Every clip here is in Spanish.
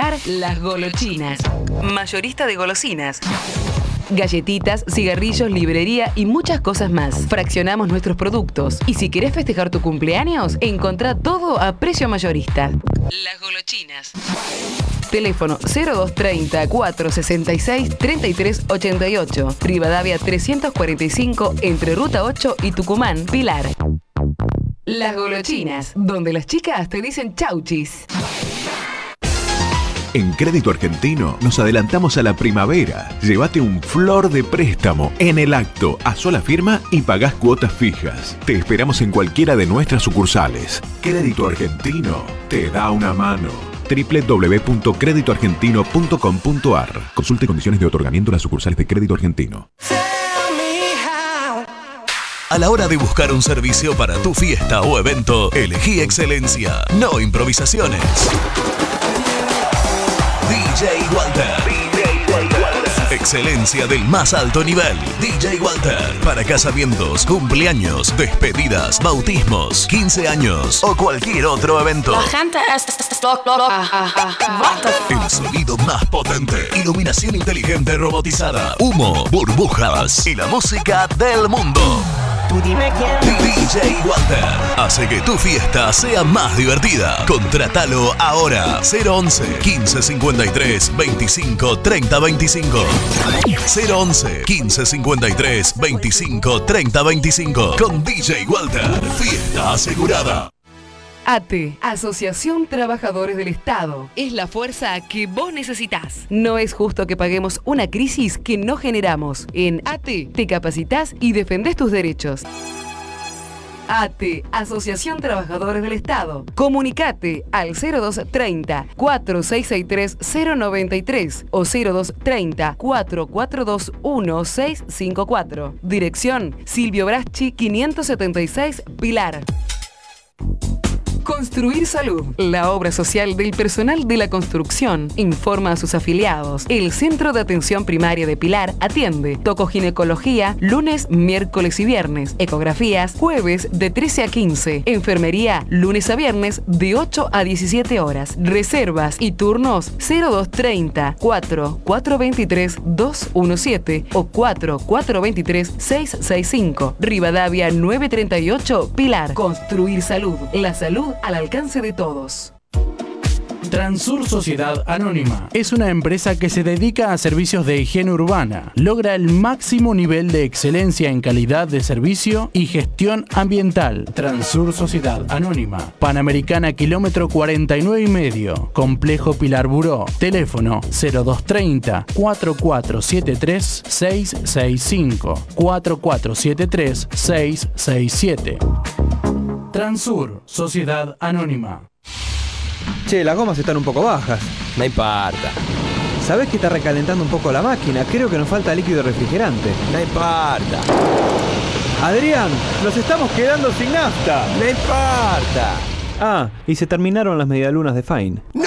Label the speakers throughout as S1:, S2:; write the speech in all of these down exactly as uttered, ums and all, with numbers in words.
S1: Pilar, Las Golochinas. Mayorista de golosinas. Galletitas, cigarrillos, librería y muchas cosas más. Fraccionamos nuestros productos. Y si querés festejar tu cumpleaños, encontrá todo a precio mayorista. Las Golochinas. Teléfono cero dos treinta, cuatrocientos sesenta y seis, treinta y tres ochenta y ocho. Rivadavia trescientos cuarenta y cinco, entre Ruta ocho y Tucumán, Pilar. Las Golochinas, donde las chicas te dicen chauchis.
S2: En Crédito Argentino nos adelantamos a la primavera. Llévate un flor de préstamo en el acto, a sola firma y pagás cuotas fijas. Te esperamos en cualquiera de nuestras sucursales. Crédito Argentino te da una mano. doble u doble u doble u punto crédito argentino punto com punto a r. Consulte condiciones de otorgamiento en las sucursales de Crédito Argentino.
S3: A la hora de buscar un servicio para tu fiesta o evento, elegí excelencia, no improvisaciones. D J Walter. D J Walter. Excelencia del más alto nivel. D J Walter. Para casamientos, cumpleaños, despedidas, bautismos, quince años o cualquier otro evento.
S4: La gente es...
S3: El sonido más potente. Iluminación inteligente robotizada. Humo, burbujas y la música del mundo.
S4: Tú dime quién.
S3: D J Walter hace que tu fiesta sea más divertida. Contratalo ahora. cero once, quince cincuenta y tres, veinticinco, treinta, veinticinco. cero once, quince cincuenta y tres, veinticinco, treinta, veinticinco. Con D J Walter. Fiesta asegurada.
S1: A T E, Asociación Trabajadores del Estado. Es la fuerza que vos necesitás. No es justo que paguemos una crisis que no generamos. En A T E te capacitas y defendés tus derechos. A T E, Asociación Trabajadores del Estado. Comunicate al cero dos treinta, cuatrocientos sesenta y tres, cero noventa y tres o cero dos treinta, cuatrocientos cuarenta y dos, dieciséis cincuenta y cuatro. Dirección Silvio Braschi quinientos setenta y seis, Pilar. Construir Salud, la obra social del personal de la construcción, informa a sus afiliados. El Centro de Atención Primaria de Pilar atiende tocoginecología lunes, miércoles y viernes, ecografías jueves de trece a quince, enfermería lunes a viernes de ocho a diecisiete horas, reservas y turnos cero dos treinta, cuatro cuatro veintitrés, dos diecisiete o cuatro cuatro veintitrés, seis sesenta y cinco. Rivadavia novecientos treinta y ocho, Pilar. Construir Salud, la salud al alcance de todos.
S5: Transur Sociedad Anónima es una empresa que se dedica a servicios de higiene urbana. Logra el máximo nivel de excelencia en calidad de servicio y gestión ambiental. Transur Sociedad Anónima. Panamericana kilómetro cuarenta y nueve y medio. Complejo Pilar Buró. Teléfono cero dos treinta, cuatro cuatro siete tres, seis seis cinco. cuatro cuatro siete tres, seis seis siete. Transur Sociedad Anónima.
S6: Che, las gomas están un poco bajas.
S7: No importa.
S6: ¿Sabés que está recalentando un poco la máquina? Creo que nos falta líquido refrigerante.
S7: No importa.
S6: Adrián, nos estamos quedando sin nafta.
S7: No importa.
S6: Ah, y se terminaron las medialunas de Fine.
S7: ¡No!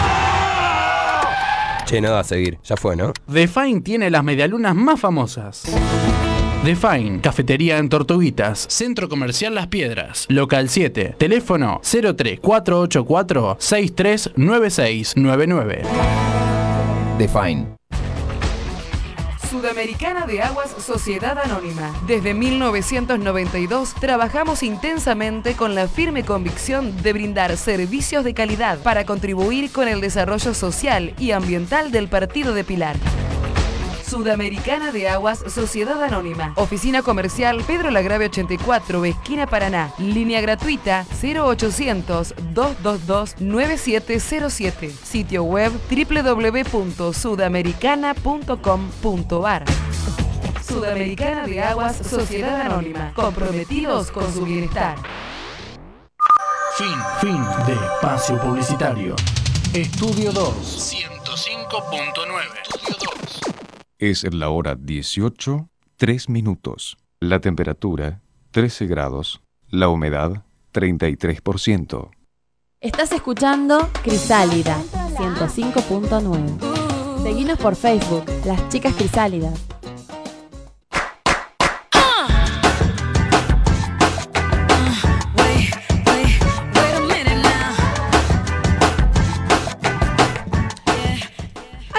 S7: Che, no va a seguir. Ya fue, ¿no?
S5: The Fine tiene las medialunas más famosas. The Fine, cafetería en Tortuguitas, Centro Comercial Las Piedras, Local siete, teléfono cero tres, cuatro ocho cuatro, seis tres nueve seis nueve nueve.
S7: The Fine.
S1: Sudamericana de Aguas Sociedad Anónima. Desde mil novecientos noventa y dos trabajamos intensamente con la firme convicción de brindar servicios de calidad para contribuir con el desarrollo social y ambiental del partido de Pilar. Sudamericana de Aguas Sociedad Anónima. Oficina Comercial Pedro Lagrave ochenta y cuatro, esquina Paraná. Línea gratuita cero ochocientos, doscientos veintidós, noventa y siete cero siete. Sitio web doble u doble u doble u punto sudamericana punto com punto a r. Sudamericana de Aguas Sociedad Anónima. Comprometidos con su bienestar.
S5: Fin. Fin de espacio publicitario. Estudio dos. ciento cinco punto nueve. Estudio dos.
S8: Es la hora dieciocho, tres minutos. La temperatura, trece grados. La humedad, treinta y tres por ciento.
S9: Estás escuchando Crisálida, ciento cinco punto nueve. Seguinos por Facebook, Las Chicas Crisálidas.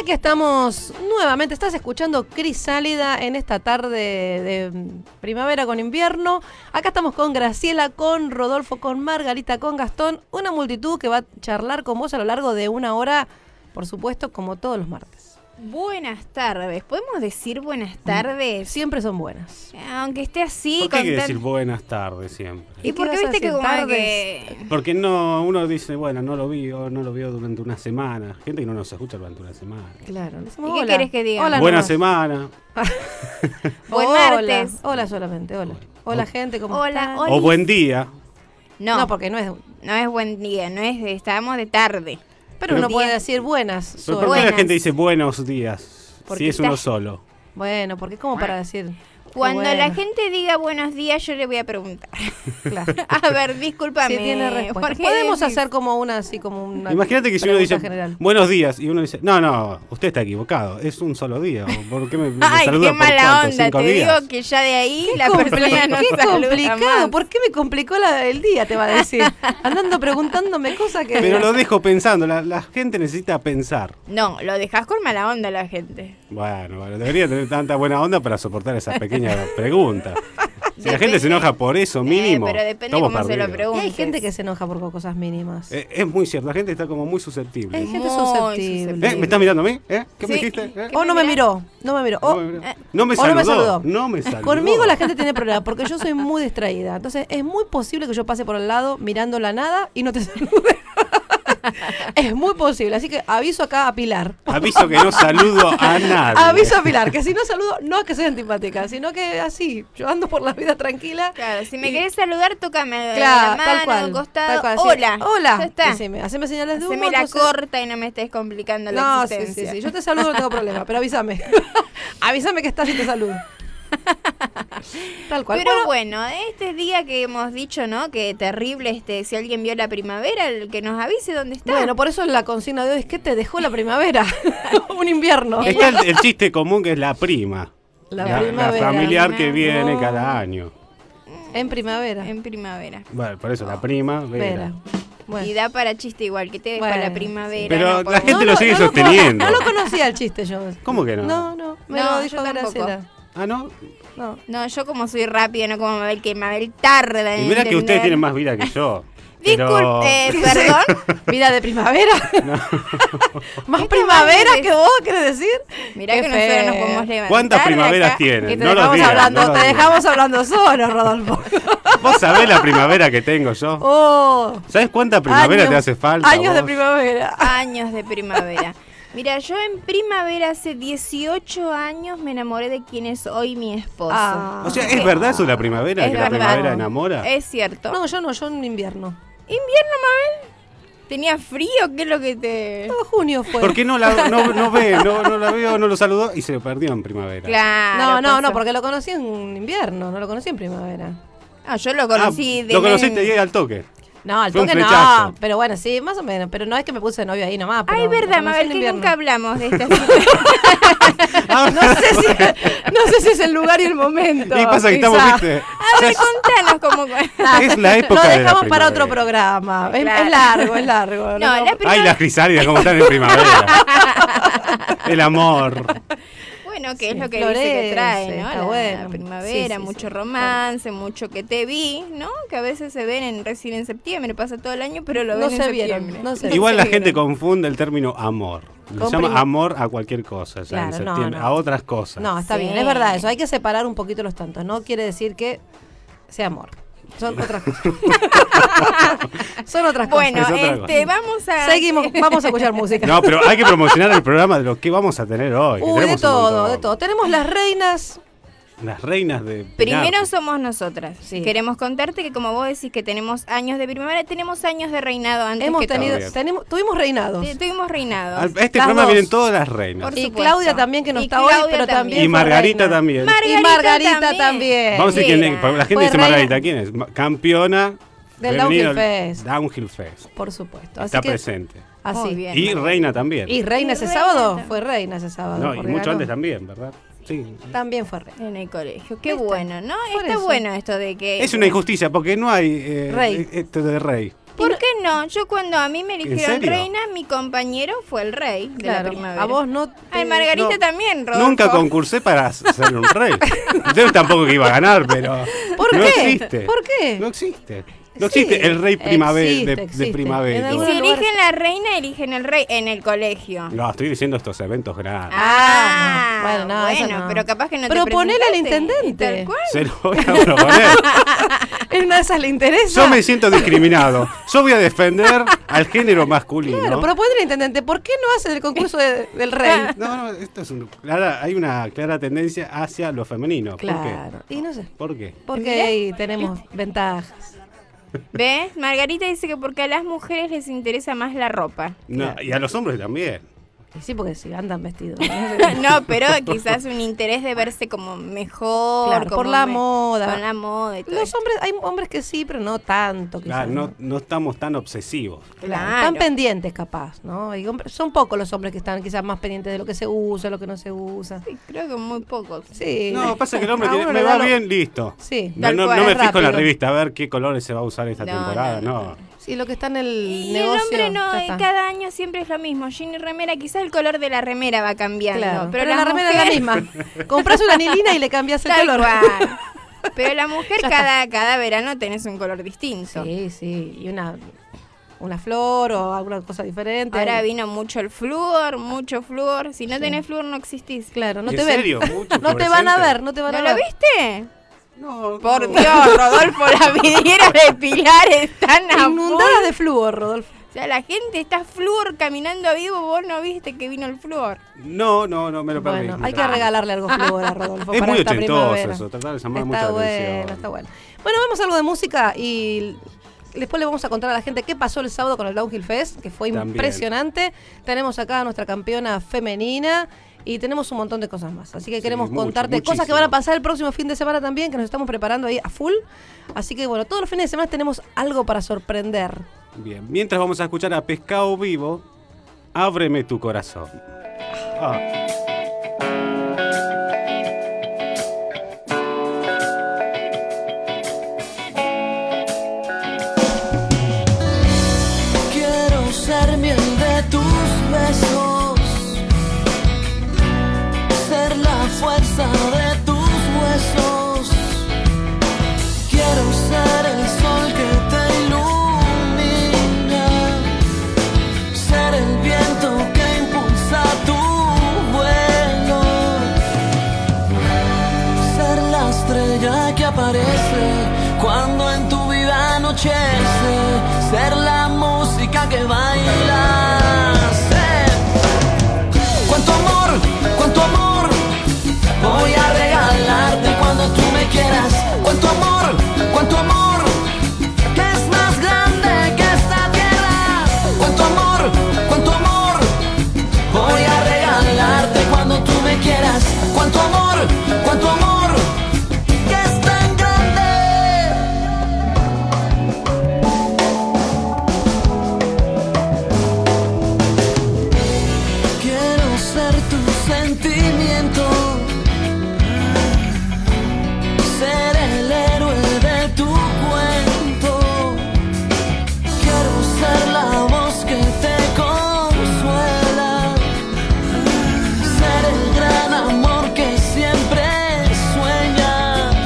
S4: Aquí estamos nuevamente, estás escuchando Crisálida en esta tarde de primavera con invierno. Acá estamos con Graciela, con Rodolfo, con Margarita, con Gastón. Una multitud que va a charlar con vos a lo largo de una hora, por supuesto, como todos los martes.
S10: Buenas tardes, ¿podemos decir buenas tardes?
S4: Siempre son buenas.
S10: Aunque esté así.
S11: ¿Por qué hay que decir buenas tardes siempre?
S10: ¿Y por qué viste que como que...
S11: Porque no, uno dice, bueno, no lo vi o no lo vio durante una semana. Gente que no nos escucha durante una semana.
S4: Claro.
S10: ¿Y qué querés que diga?
S4: Hola,
S11: Buena
S4: nomás.
S11: semana.
S10: Buen
S4: hola.
S10: martes.
S4: Hola solamente, hola. Hola gente, ¿cómo
S10: Hola,
S4: están?
S10: hola.
S11: O buen día.
S10: No,
S4: No, porque no es...
S10: no es buen día, no es de, estamos de tarde.
S4: Pero,
S11: Pero
S4: uno puede
S10: día-
S4: decir buenas.
S11: Pero
S4: solo.
S11: ¿por qué la
S10: Buenas.
S11: gente dice buenos días?
S4: Porque
S11: Si es uno
S10: está-
S11: solo.
S4: Bueno, porque es como para decir... qué
S10: Cuando la
S4: bueno.
S10: gente diga buenos días, yo le voy a preguntar.
S4: Claro.
S10: A ver, discúlpame.
S4: Sí, tiene respuesta.
S10: ¿por qué
S4: Podemos
S10: decís?
S4: hacer como una, así como una...
S11: Imagínate que si uno
S4: pregunta
S11: dice
S4: general.
S11: buenos días y uno dice, no, no, usted está equivocado, es un solo día. ¿Por qué me, me
S10: Ay,
S11: saluda
S10: qué
S11: por
S10: mala
S11: cuánto?
S10: onda.
S11: ¿Cinco
S10: Te
S11: días?
S10: digo que ya de ahí
S4: Qué
S10: la
S4: compli-
S10: persona no
S4: qué
S10: saluda
S4: complicado,
S10: más.
S4: ¿por qué me complicó la- el día? Te va a decir. Andando preguntándome cosas que...
S11: Pero lo dejo pensando, la, la gente necesita pensar.
S10: No, lo dejás con mala onda la gente.
S11: Bueno, bueno, debería tener tanta buena onda para soportar esa pequeña pregunta. Si la
S10: Depende-
S11: gente se enoja por eso, mínimo.
S10: Eh, pero depende
S11: estamos
S10: cómo se lo
S11: perdidos.
S4: Y
S10: preguntes.
S4: hay gente que se enoja por cosas mínimas.
S11: Eh, es muy cierto, la gente está como muy susceptible.
S4: Hay gente
S10: Muy
S4: susceptible.
S10: susceptible.
S11: ¿Eh? ¿Me estás mirando a mí? ¿Eh? ¿Qué me
S10: Sí.
S11: dijiste? ¿Eh?
S4: O no me miró, no me miró.
S11: No
S4: O,
S11: me, no me
S4: o no me
S11: saludó.
S4: saludó.
S11: No me saludó.
S4: Conmigo la gente tiene problemas porque yo soy muy distraída. Entonces es muy posible que yo pase por el lado mirando la nada y no te salude. Es muy posible. Así que aviso acá a Pilar.
S11: Aviso que no saludo a nadie.
S4: Aviso a Pilar, que si no saludo, no es que soy antipática, sino que así, yo ando por la vida tranquila.
S10: Claro, si me
S4: Y-
S10: querés saludar, tócame
S4: Claro,
S10: la mano,
S4: tal cual.
S10: al costado.
S4: tal cual, sí.
S10: Hola.
S4: Hola.
S10: Ya está.
S4: Decime, haceme señales de humo.
S10: Haceme la
S4: entonces-
S10: corta y no me estés complicando la
S4: No, sí,
S10: existencia.
S4: sí, sí. Yo te saludo, no tengo problema, pero avísame. Avísame que estás y te saludo. Tal cual.
S10: Pero
S4: Bueno,
S10: bueno, este día que hemos dicho, ¿no? Que terrible, este, si alguien vio la primavera, el que nos avise dónde está.
S4: bueno, por eso la consigna de hoy es que te dejó la primavera. Un invierno.
S11: Está el, el chiste común que es la prima.
S4: La
S11: La, la
S4: primavera.
S11: familiar que
S10: No.
S11: viene cada año.
S4: En primavera.
S10: En primavera.
S11: Bueno, por eso la prima.
S4: Vera. Bueno.
S10: Y da para chiste igual, que te deja
S4: Bueno,
S10: la primavera.
S11: Pero
S10: no
S11: la
S10: podemos-
S11: gente lo sigue
S4: cono-
S11: sosteniendo.
S4: No lo conocía el chiste yo.
S11: ¿Cómo que no?
S4: No, no. Me
S10: No,
S4: lo dijo
S10: yo tampoco.
S4: Graciela.
S11: Ah, ¿no?
S4: No.
S10: No, yo como soy rápida, no como Mabel, que Mabel tarda en
S11: Y mira que ustedes
S10: entender.
S11: tienen más vida que yo. Pero-
S10: Disculpe, eh, perdón.
S4: Vida de primavera. Más
S10: ¿Qué
S4: primavera
S10: acabas de
S4: que vos, ¿querés decir?
S10: Mirá
S4: Qué
S10: que nosotros nos
S4: feo.
S10: podemos levantar.
S11: ¿Cuántas
S10: de
S11: primaveras
S10: acá.
S11: tienen?
S4: Que te
S11: No lo
S4: dejamos
S11: digas,
S4: hablando,
S11: no lo
S4: te
S11: digas.
S4: dejamos hablando solo, Rodolfo.
S11: ¿Vos sabés la primavera que tengo yo?
S4: Oh,
S11: ¿Sabés cuánta primavera
S4: años-
S11: te hace falta?
S4: Años de
S11: vos?
S4: primavera.
S10: Años de primavera. Mira, yo en primavera hace dieciocho años me enamoré de quien es hoy mi esposo.
S4: Ah.
S11: O sea, ¿es verdad eso de la primavera?
S10: Es
S11: ¿Que la
S10: verdad.
S11: primavera enamora?
S10: Es cierto.
S4: No, yo no, yo en invierno.
S10: ¿Invierno, Mabel? ¿Tenía frío? ¿Qué es lo que te...?
S4: No, junio fue.
S11: ¿Por qué no la no, no ve, no, no la veo, no lo saludó y se perdió en primavera?
S10: Claro.
S4: No, no,
S10: pasó.
S4: no, porque lo conocí en invierno, no lo conocí en primavera.
S10: Ah, yo lo conocí
S11: Ah,
S10: de...
S11: Lo
S10: men-
S11: conociste y al toque.
S4: No, al
S11: Fue un
S4: toque no,
S11: flechazo.
S4: pero bueno, sí, más o menos. Pero no es que me puse de novio ahí nomás. Pero
S10: Ay,
S4: lo
S10: verdad,
S4: conocí
S10: Mabel,
S4: en
S10: que
S4: invierno.
S10: nunca hablamos de esta situación.
S4: No sé, si, no sé si es el lugar y el momento.
S11: Y pasa que estamos,
S4: quizá.
S11: viste,
S10: A ver, contanos cómo...
S11: es la época
S4: Lo
S11: de la
S4: dejamos para
S11: primavera.
S4: otro programa. Es,
S10: Claro.
S4: es largo, es largo.
S10: No, la
S11: Ay,
S10: primavera...
S11: las crisálidas, como están en primavera. El amor.
S10: Bueno, que es
S4: Sí,
S10: lo que dice que
S4: florece,
S10: trae, ¿no?
S4: está
S10: La,
S4: bueno.
S10: la primavera,
S4: Sí, sí,
S10: mucho
S4: sí.
S10: romance, mucho que te vi, ¿no? Que a veces se ven en, recién en septiembre, pasa todo el año, pero lo
S4: No
S10: ven en
S4: se vieron,
S10: septiembre.
S4: no se
S11: Igual
S10: se
S11: la gente
S10: vieron.
S11: confunde el término amor. Le
S4: Con
S11: llama
S4: prima-
S11: amor a cualquier cosa, ya en
S4: Claro, no,
S11: septiembre,
S4: no.
S11: a otras cosas.
S4: No, está
S10: Sí.
S4: bien, es verdad eso. Hay que separar un poquito los tantos. No quiere decir que sea amor. Son otras cosas. Son otras
S10: Bueno,
S11: Es otra
S10: este,
S11: cosa.
S10: vamos a...
S4: Seguimos, vamos a escuchar música.
S11: No, pero hay que promocionar el programa de lo que vamos a tener hoy. que
S4: Uy, de
S11: tenemos un
S4: todo,
S11: montón.
S4: de todo. Tenemos las reinas.
S11: Las reinas de
S10: Primero
S11: Pinar.
S10: somos nosotras.
S4: Sí.
S10: Queremos contarte que como vos decís que tenemos años de primavera, tenemos años de reinado antes
S4: Hemos
S10: que
S4: tenido,
S11: bien.
S4: tenemos, tuvimos reinados.
S10: todos. Tuvimos reinados.
S11: Al- a este
S4: Las
S11: programa
S4: dos.
S11: vienen todas las reinas.
S10: Por
S4: Y
S10: supuesto.
S4: Claudia también, que no
S10: Y
S4: está hoy,
S10: Claudia
S4: pero
S10: también.
S4: también.
S11: Y
S4: fue
S11: Margarita
S4: reina.
S11: también.
S10: Margarita
S4: y Margarita
S10: también.
S4: también.
S11: Vamos a decir
S10: Sí,
S11: quién es,
S10: la-
S11: porque la gente
S4: fue
S11: dice
S4: reina-
S11: Margarita, ¿quién es? Ma- Campeona
S4: Del
S11: femenina
S4: Downhill Fest.
S11: Downhill Fest.
S4: Por supuesto. Así
S11: Está
S4: que,
S11: presente.
S4: así.
S10: Muy bien.
S11: Y reina también.
S4: Y reina
S10: Y
S4: ese
S10: reina
S4: sábado.
S10: también.
S4: Fue reina ese sábado.
S11: No, y
S4: porque
S11: mucho
S4: ganó.
S11: antes también, ¿verdad? Sí.
S4: También fue reina.
S10: En el colegio. Qué
S4: ¿Viste?
S10: bueno, ¿no?
S4: Por
S10: Está
S4: eso.
S10: bueno esto de que...
S11: Es una injusticia porque no hay eh,
S4: Rey.
S11: esto de rey.
S10: ¿Por qué no? Yo cuando a mí me eligieron
S11: serio?
S10: reina, mi compañero fue el rey de
S4: Claro,
S10: la primavera.
S4: a vos no te-
S10: Ay, Margarita
S11: no.
S10: también, Rodolfo.
S11: Nunca concursé para ser un rey. Yo tampoco que iba a ganar, pero
S4: ¿Por
S11: no
S4: qué?
S11: existe.
S4: ¿Por qué?
S11: No existe. No
S4: Sí,
S11: existe el rey primavera
S4: existe,
S11: de, de
S4: existe.
S11: primavera.
S4: En
S10: Y
S4: algunos
S10: si
S4: lugares-
S10: eligen la reina, eligen el rey en el colegio.
S11: No, estoy diciendo estos eventos grandes.
S10: Ah,
S4: no. Bueno, no, eso
S10: bueno,
S4: no.
S10: pero capaz que no
S4: Pero
S10: te
S4: ponele al
S10: presentaste,
S4: intendente.
S10: tal cual.
S11: Se lo voy a proponer.
S4: En una de esas le interesa.
S11: Yo me siento discriminado. Yo voy a defender al género masculino.
S4: Claro, pero ponele al intendente. ¿Por qué no hacen el concurso de- del rey?
S11: No, no, esto es un, clara, hay una clara tendencia hacia lo femenino. ¿Por
S4: Claro. Y no sé.
S11: qué? ¿Por qué?
S4: Porque
S10: Mirá.
S4: ahí tenemos ventajas.
S10: ¿Ves? Margarita dice que porque a las mujeres les interesa más la ropa.
S11: No, y a los hombres también.
S4: Y sí, porque si andan vestidos.
S10: No, pero quizás un interés de verse como mejor.
S4: Claro,
S10: como
S4: por la
S10: me-
S4: moda.
S10: Con la moda y todo
S4: Los
S10: eso.
S4: hombres, hay hombres que sí, pero no tanto. Quizás,
S11: Claro, no, no estamos tan obsesivos.
S10: Claro.
S4: Están pendientes, capaz, ¿no? Hay hombres- son pocos los hombres que están quizás más pendientes de lo que se usa, lo que no se usa.
S10: Sí, creo que muy pocos.
S4: Sí.
S11: No, pasa que el hombre
S4: A
S11: tiene-
S4: uno
S11: me
S4: le
S11: va
S4: da lo-
S11: bien, listo.
S4: Sí,
S11: No,
S10: tal
S11: no,
S10: cual,
S11: no me
S4: es
S11: fijo en la
S4: rápido.
S11: revista a ver qué colores se va a usar esta
S10: No,
S11: temporada,
S10: no,
S11: no.
S4: Sí, lo que está en el
S10: Y
S4: negocio.
S10: el hombre no,
S4: ya
S10: eh,
S4: está.
S10: cada año siempre es lo mismo. Jean y remera, quizás el color de la remera va cambiando.
S4: Claro,
S10: Pero,
S4: pero la remera es la misma. Compras una anilina y le cambias el
S10: Tal
S4: color.
S10: cual. Pero la mujer
S4: Ya
S10: cada, cada verano tenés un color distinto.
S4: Sí, sí. Y una, una flor o alguna cosa diferente.
S10: Ahora vino mucho el flúor, mucho flúor. Si no tenés flúor no existís.
S4: Claro, no
S11: ¿En
S4: te ven.
S11: serio? ¿Mucho
S4: No te van a
S11: fluorescente?
S4: ver, no te van
S10: ¿No
S4: a
S10: lo
S4: ver.
S10: viste?
S11: No,
S10: Por
S11: no.
S10: Dios, Rodolfo, las vidrieras de Pilar están a
S4: Inundadas
S10: full.
S4: de flúor, Rodolfo.
S10: O sea, la gente está flúor caminando a vivo, vos no viste que vino el flúor.
S11: No, no, no, me lo perdí.
S4: Bueno,
S11: me
S4: hay
S11: lo
S4: que
S11: perdí.
S4: regalarle algo flúor a Rodolfo
S11: Es
S4: para
S11: muy
S4: esta
S11: ochentoso
S4: primavera.
S11: eso, tratar de llamar
S4: Está
S11: mucha
S4: bueno,
S11: atención.
S4: está bueno. Bueno, vamos a algo de música y después le vamos a contar a la gente qué pasó el sábado con el Downhill Fest, que fue
S11: También.
S4: impresionante. Tenemos acá a nuestra campeona femenina y tenemos un montón de cosas más. Así que queremos
S11: mucho,
S4: contarte cosas que
S11: muchísimo.
S4: van a pasar el próximo fin de semana también, que nos estamos preparando ahí a full. Así que bueno, todos los fines de semana tenemos algo para sorprender.
S11: Bien, mientras vamos a escuchar a Pescado Vivo, Ábreme tu corazón. Ah.
S12: Quiero ser miel de tus besos, ser la fuerza de tus huesos. Quiero ser el sol que te ilumina, ser el viento que impulsa tu vuelo, ser la estrella que aparece cuando en tu vida anochece, ser la música que baila. Ser. Cuánto amor, cuánto amor voy a regalarte cuando tú me quieras. Cuánto amor, cuánto amor que es más grande que esta tierra. Cuánto amor, cuánto amor voy a regalarte cuando tú me quieras. Cuánto amor, cuánto amor que es tan grande. Quiero ser tu sentimiento, ser el héroe de tu cuento. Quiero ser la voz que te consuela, ser el gran amor que siempre sueñas,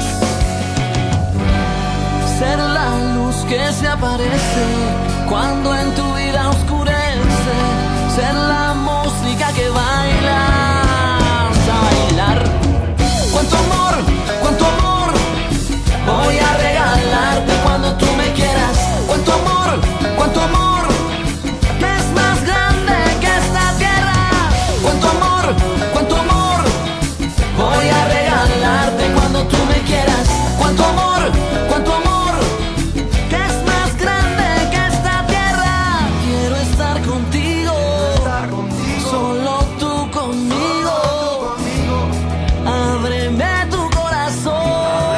S12: ser la luz que se aparece cuando en tu vida oscurece, ser la música que bailas a bailar. Cuánto amor, cuánto amor voy a regalarte cuando tú me quieras. Cuánto amor, cuánto amor que es más grande que esta tierra. Cuánto amor, cuánto amor voy a regalarte cuando tú me quieras. Cuánto amor, cuánto amor que es más grande que esta tierra. Quiero estar contigo, solo tú conmigo. Ábreme tu corazón,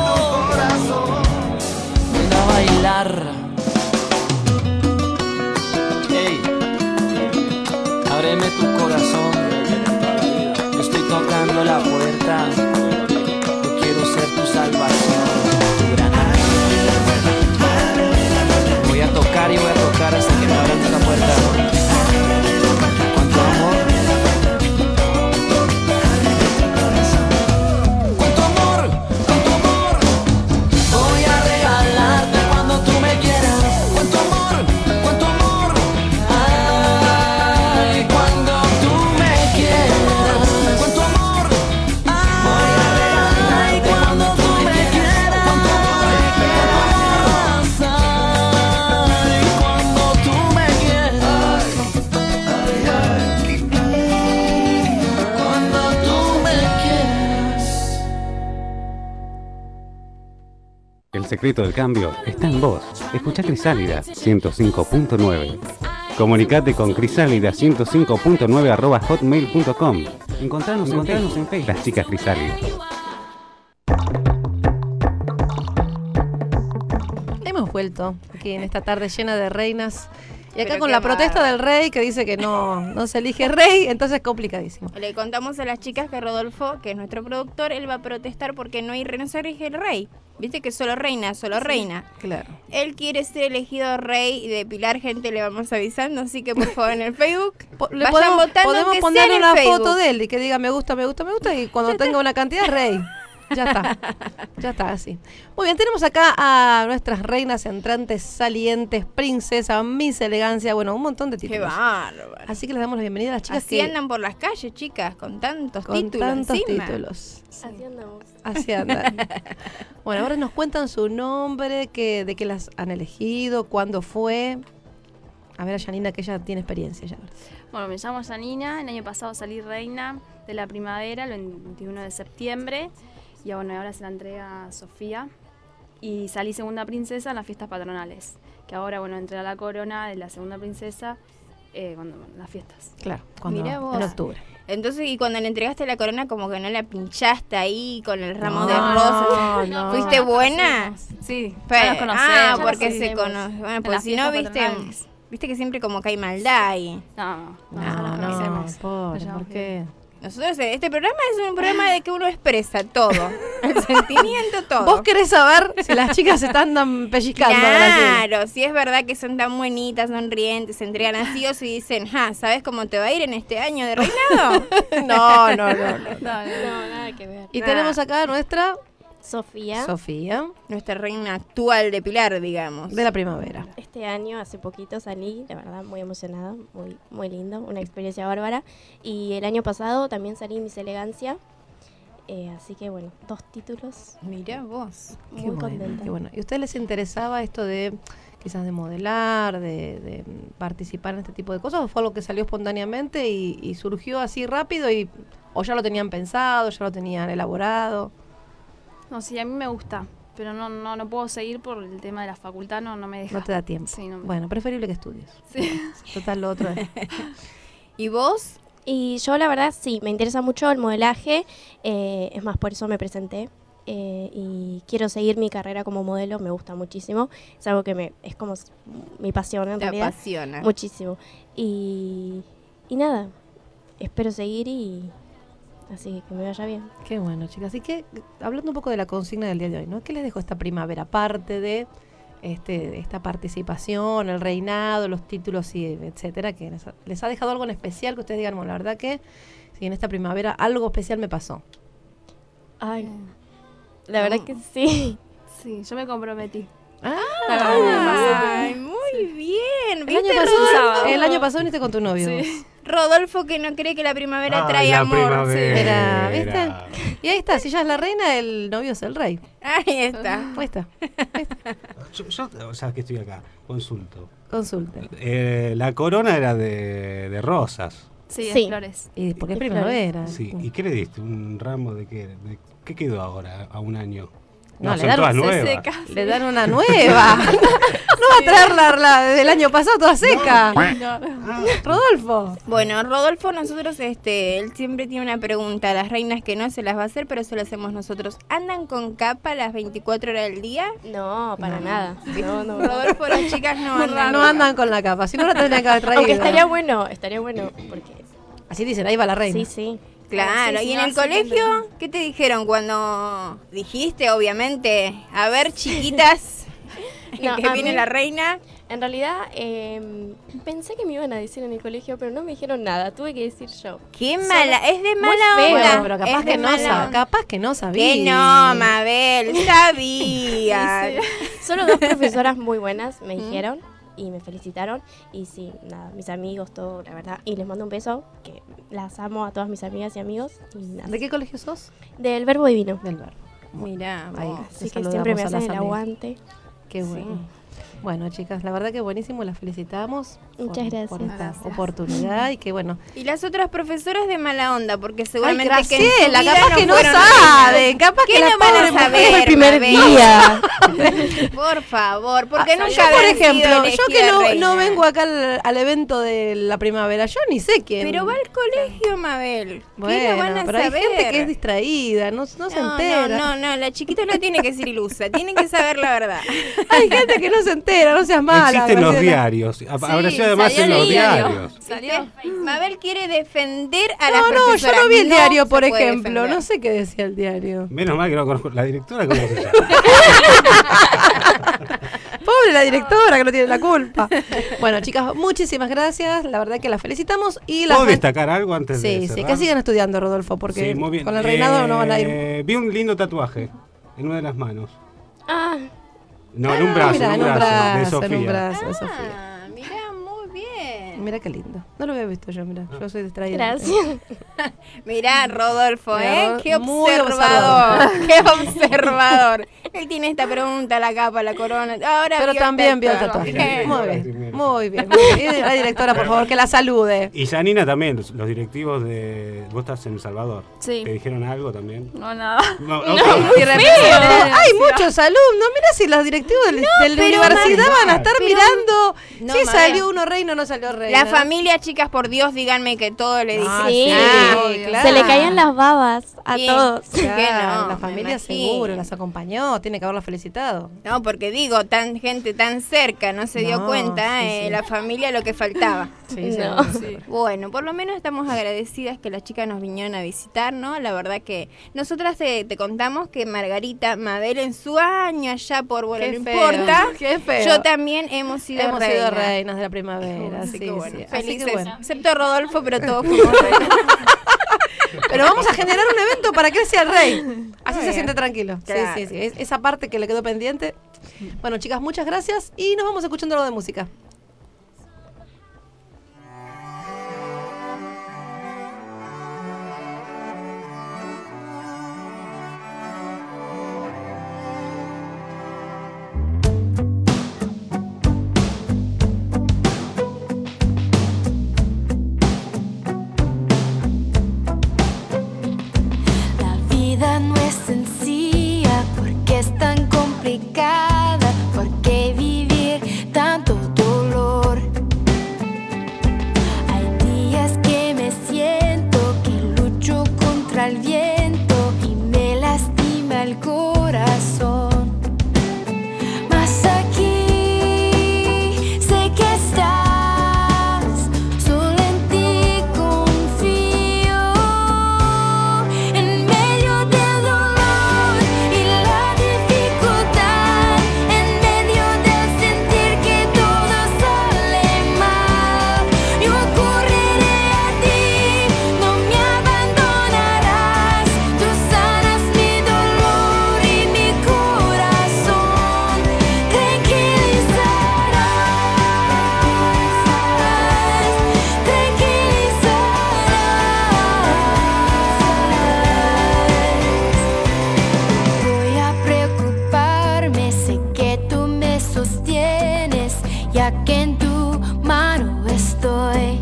S12: ven a bailar. Ey, ábreme tu corazón. Yo estoy tocando la puerta. Yo quiero ser tu salvación, tu gran ángel. Voy a tocar
S13: tocar, yo voy a tocar hasta que me abran la puerta. Cuánto amor.
S12: Cuánto amor, cuánto amor voy a regalarte cuando tú me quieras. Cuánto amor, cuánto amor. Ay, cuando tú me quieras. Cuánto amor. Ay, cuando tú me quieras. Cuánto amor me quieras. Ay, cuando tú me quieras. Ay, ay, cuando tú me quieras.
S11: El secreto del cambio está en vos. Escucha Crisálida ciento cinco punto nueve. Comunicate con crisálida ciento cinco punto nueve arroba hotmail punto com. Encontranos, Encontranos en Facebook. Las chicas Crisálidas.
S4: Hemos vuelto aquí en esta tarde llena de reinas. Y acá
S10: Pero
S4: con
S10: qué
S4: la protesta
S10: bárbaro.
S4: del rey que dice que no, no se elige rey, entonces es complicadísimo.
S10: Le contamos a las chicas que Rodolfo, que es nuestro productor, él va a protestar porque no hay rey, no se elige el rey. Viste que solo reina, solo
S4: Sí,
S10: reina.
S4: Claro.
S10: Él quiere ser elegido rey y de Pilar, gente, le vamos avisando, así que por favor en el Facebook
S4: Le
S10: vayan
S4: podemos,
S10: votando,
S4: podemos
S10: aunque sea
S4: poner
S10: en el
S4: una
S10: Facebook.
S4: foto de él y que diga me gusta, me gusta, me gusta y cuando tenga una cantidad rey. Ya está. Ya está así. Muy bien, tenemos acá a nuestras reinas entrantes, salientes, princesa, Miss Elegancia, bueno, un montón de
S10: Qué
S4: títulos.
S10: bárbaro.
S4: Así que les damos la bienvenida a las chicas
S10: Así
S4: que
S10: andan por las calles, chicas, con tantos
S4: con
S10: títulos
S4: tantos
S10: encima.
S4: títulos.
S14: Así andamos.
S4: Así andan. Bueno, ahora nos cuentan su nombre, que, de qué las han elegido, cuándo fue. A ver a Janina, que ella tiene experiencia ya.
S14: Bueno, me llamo Janina, el año pasado salí reina de la primavera, el veintiuno de septiembre, y bueno, ahora se la entrega a Sofía, y salí segunda princesa en las fiestas patronales, que ahora, bueno, entrega la corona de la segunda princesa eh, cuando en las fiestas.
S4: Claro, cuando,
S10: Mirá vos.
S4: en octubre.
S10: Entonces, y cuando le entregaste la corona, como que no la pinchaste ahí con el ramo
S4: No,
S10: de rosas.
S4: no.
S10: ¿Fuiste buena?
S14: Sí,
S10: Fue-
S14: ya nos conocemos.
S10: Ah,
S14: ya
S10: porque
S14: nos
S10: se
S14: conocemos.
S10: conoce. Bueno,
S14: En
S10: pues
S14: las
S10: si no,
S14: fiestas
S10: viste,
S14: patronales.
S10: viste que siempre como que hay maldad ahí.
S14: No, no,
S4: No,
S14: ya nos
S4: no,
S14: conocemos.
S4: pobre,
S14: Nos llevamos
S4: ¿por qué?
S10: Nosotros, eh, este programa es un programa de que uno expresa todo. El sentimiento, todo.
S4: ¿Vos querés saber si las chicas se están dan pellizcando? Graciela?
S10: Claro, si es verdad que son tan bonitas, sonrientes, se entregan así o si dicen, ja, ¿sabes cómo te va a ir en este año de reinado?
S4: No, no, no, no.
S14: No, no, no, nada que ver.
S4: Y
S10: Nada.
S4: tenemos acá a nuestra
S15: Sofía.
S4: Sofía,
S10: Nuestra reina actual de Pilar, digamos.
S4: de la primavera.
S15: Este año, hace poquito salí, la verdad, muy emocionada, muy, muy lindo, una experiencia bárbara. Y el año pasado también salí Miss Elegancia. Eh, así que bueno, dos títulos.
S10: Mirá vos.
S15: Muy
S4: Qué bueno,
S15: contenta.
S4: qué bueno. ¿Y a ustedes les interesaba esto de quizás de modelar, de, de participar en este tipo de cosas? ¿O fue algo que salió espontáneamente y, y surgió así rápido? Y, ¿o ya lo tenían pensado, ya lo tenían elaborado?
S14: No, sí, a mí me gusta, pero no, no, no puedo seguir por el tema de la facultad, no, no me deja.
S4: No te da tiempo.
S14: Sí, no me-
S4: Bueno, preferible que estudies.
S14: Sí.
S4: Total, lo otro es.
S10: ¿Y vos?
S15: Y yo la verdad sí, me interesa mucho el modelaje, eh, es más, por eso me presenté. eh, y quiero seguir mi carrera como modelo, me gusta muchísimo. Es algo que me es como s- mi pasión en
S10: Te
S15: realidad.
S10: apasiona.
S15: Muchísimo. Y, y nada, espero seguir y así que me vaya bien.
S4: Qué bueno, chicas. Así que, hablando un poco de la consigna del día de hoy, ¿no? ¿Qué les dejó esta primavera? Aparte de este, esta participación, el reinado, los títulos y etcétera, que les ha, les ha dejado algo en especial que ustedes digan, bueno, la verdad que sí, en esta primavera algo especial me pasó.
S15: Ay, la verdad que sí.
S14: Sí, yo me comprometí.
S10: Ay, muy bien.
S4: El
S10: ¿Viste,
S4: año,
S10: Rodolfo?
S4: pasado, el año pasado viniste con tu novio.
S14: Sí.
S10: Rodolfo que no cree que la primavera
S11: Ah,
S10: trae
S11: la
S10: amor.
S11: primavera.
S4: Era, ¿viste? Y ahí está, si ella es la reina, el novio es el rey.
S10: Ahí está.
S4: Ahí está.
S11: Yo, yo, o sea, que estoy acá, consulto.
S4: Consulte.
S11: Eh, la corona era de, de rosas.
S14: Sí, de
S15: Sí.
S14: flores.
S4: Y porque es
S15: De
S4: primavera.
S11: Sí. ¿Y qué le diste? ¿Un ramo de qué? ¿De qué quedó ahora a un año?
S4: No,
S11: No,
S4: le
S11: son
S4: dan-
S11: todas
S4: se
S11: nuevas.
S14: seca.
S4: Le dan una nueva. No va a traer la, la del año pasado toda seca. Rodolfo.
S10: Bueno, Rodolfo, nosotros, este, él siempre tiene una pregunta a las reinas que no se las va a hacer, pero se las hacemos nosotros. ¿Andan con capa las veinticuatro horas del día?
S15: No, para nada. No, no.
S10: Rodolfo, las chicas no andan.
S4: No andan con la capa, si no la tendrían que haber traído.
S15: Aunque estaría bueno, estaría bueno porque
S4: Así dicen, ahí va la reina.
S15: sí, sí.
S10: Claro,
S14: Sí, sí,
S10: y en
S14: no,
S10: el
S14: sí,
S10: colegio, ¿qué te dijeron cuando dijiste, obviamente, a ver, chiquitas,
S15: No,
S10: que
S15: a
S10: viene
S15: mí-
S10: la reina?
S15: En realidad, eh, pensé que me iban a decir en el colegio, pero no me dijeron nada. Tuve que decir yo.
S10: Qué
S15: Solo-
S10: mala, es de
S15: Muy
S10: mala
S15: feo.
S10: onda.
S4: Pero capaz
S10: Es
S4: que
S10: de
S4: no
S10: mala
S4: sa-
S10: onda.
S4: capaz que no sabía.
S10: Que no, Mabel, sabía.
S15: Sí, sí. Solo dos profesoras muy buenas me dijeron y me felicitaron. Y sí, nada, mis amigos, todo, la verdad. Y les mando un beso, que las amo a todas mis amigas y amigos. Y nada.
S4: ¿De qué colegio sos?
S15: Del Verbo Divino.
S4: Del Verbo.
S10: Mirá,
S4: Ahí,
S10: vos.
S4: te
S15: Así que
S4: saludamos
S15: siempre me
S4: a
S15: hacen
S4: las
S15: el
S4: amigas.
S15: aguante.
S4: Qué bueno. Bueno, chicas, la verdad que buenísimo, las felicitamos.
S15: Muchas
S4: por, por
S15: gracias.
S4: esta oportunidad y que bueno.
S10: Y las otras profesoras de mala onda, porque
S4: Ay,
S10: seguramente que en su
S4: Graciela,
S10: vida
S4: capaz que no
S10: fueron
S4: saben,
S10: reinas.
S4: capaz que
S10: ¿Qué
S4: la
S10: no van
S4: pobre
S10: a
S4: mujer
S10: saber,
S4: es el primer
S10: Mabel?
S4: día.
S10: Por favor, porque
S4: Ah,
S10: nunca
S4: yo, por
S10: habrán sido
S4: ejemplo, yo que
S10: elegida
S4: no,
S10: reina.
S4: no vengo acá al, al evento de la primavera, yo ni sé quién.
S10: Pero va al colegio, Mabel.
S4: Bueno,
S10: ¿Qué no van a
S4: pero
S10: saber?
S4: hay gente que es distraída, no, no se
S10: No,
S4: entera.
S10: no, no, no, la chiquita no tiene que ser ilusa, tiene que saber la verdad.
S4: Hay gente que no se entera, no seas mala.
S11: Existen los
S4: Graciela.
S11: diarios. Apareció además
S10: salió
S11: en
S10: en
S11: los
S10: el diario.
S11: diarios.
S10: ¿Viste? Mabel quiere defender a las
S4: No, no, yo
S10: profesoras.
S4: no vi el diario, por
S10: se puede
S4: ejemplo.
S10: defender.
S4: No sé qué decía el diario.
S11: Menos mal que no conozco la directora, ¿cómo se llama?
S4: Pobre la directora que no tiene la culpa. Bueno, chicas, muchísimas gracias. La verdad que las felicitamos. y las
S11: ¿Puedo destacar algo antes de
S4: Sí, sí,
S11: cerrar?
S4: que sigan estudiando, Rodolfo, porque
S11: Sí, muy bien.
S4: con el reinado no van a ir.
S11: Eh, Vi un lindo tatuaje en una de las manos.
S15: Ah,
S11: No, en un brazo,
S4: Mirá,
S11: en un brazo, de
S4: en
S11: Sofía.
S4: un brazo de Sofía.
S10: Ah, mirá, muy bien.
S4: Mira qué lindo. No lo había visto yo, mira. Yo soy distraída.
S15: gracias.
S10: Mirá, Rodolfo, ¿eh?
S4: Mirá,
S10: Qué
S4: muy
S10: observador. Qué observador. Él tiene esta pregunta, la capa, la corona. Ahora
S4: Pero
S10: vio
S4: también
S10: el
S4: vio el
S10: tatuaje.
S4: tatuaje. Muy bien, muy bien. Muy bien. Y la directora, por favor, que la salude.
S11: Y Janina también, los, los directivos de... Vos estás en El Salvador.
S14: Sí.
S11: ¿Te dijeron algo también?
S14: No, nada.
S11: No,
S14: No,
S11: otra.
S14: muy feo.
S4: Hay muchos alumnos. Mira si los directivos del- de la
S10: pero
S4: universidad
S10: Mabel,
S4: van a estar
S10: pero-
S4: mirando
S10: No,
S4: si
S10: Mabel.
S4: salió uno reina o no salió reina.
S10: La familia, chicas, por Dios, díganme que todo le dice.
S4: Ah,
S15: Sí,
S4: sí, claro.
S15: se le caían las babas a
S10: Bien.
S15: todos.
S4: Claro,
S10: Que no,
S4: la
S10: me
S4: familia
S10: imagino.
S4: seguro las acompañó, tiene que haberla felicitado.
S10: No, porque digo, tan gente tan cerca, no se dio
S4: No,
S10: cuenta,
S4: sí,
S10: eh,
S4: sí.
S10: la familia lo que faltaba.
S4: Sí,
S15: No.
S4: sí.
S10: Bueno, por lo menos estamos agradecidas que las chicas nos vinieron a visitar, ¿no? La verdad que nosotras te, te contamos que Margarita, Mabel en su año allá por, bueno,
S4: Qué
S10: no
S4: feo,
S10: importa,
S4: qué feo.
S10: yo también hemos sido
S4: Hemos
S10: reinas.
S4: sido reinas de la primavera,
S10: Así
S4: sí,
S10: que bueno,
S4: sí. Así
S10: felices,
S4: que bueno.
S10: excepto Rodolfo, pero todos fuimos reinas.
S4: Pero vamos a generar un evento para que él sea el rey. Así
S10: Muy
S4: se
S10: bien.
S4: siente tranquilo.
S10: Claro.
S4: Sí, sí, sí. Es- esa parte que le quedó pendiente. Bueno, chicas, muchas gracias y nos vamos escuchando algo de música.
S16: La vida no es sencilla, porque es tan complicada, porque vivir tanto dolor. Hay días que me siento que lucho contra el viento y me lastima el corazón. Mas aquí sé que estás, solo en ti confío. En medio del dolor y la dificultad, en medio del sentir que todo sale mal, yo correré a ti, no me abandonarás. Tú sanas mi dolor y mi corazón tranquilizarás. Voy a preocuparme, sé que tú me sostienes, ya que en tu mano estoy.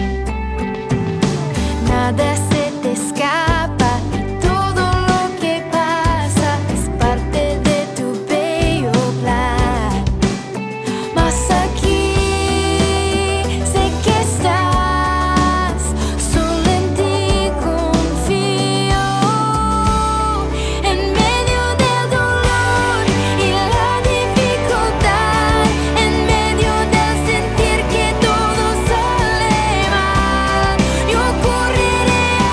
S16: Nada se te escapa y todo lo que pasa es parte de tu bello plan. Mas aquí sé que estás, solo en ti confío. En medio del dolor y la dificultad, en medio del sentir que todo sale mal, yo correré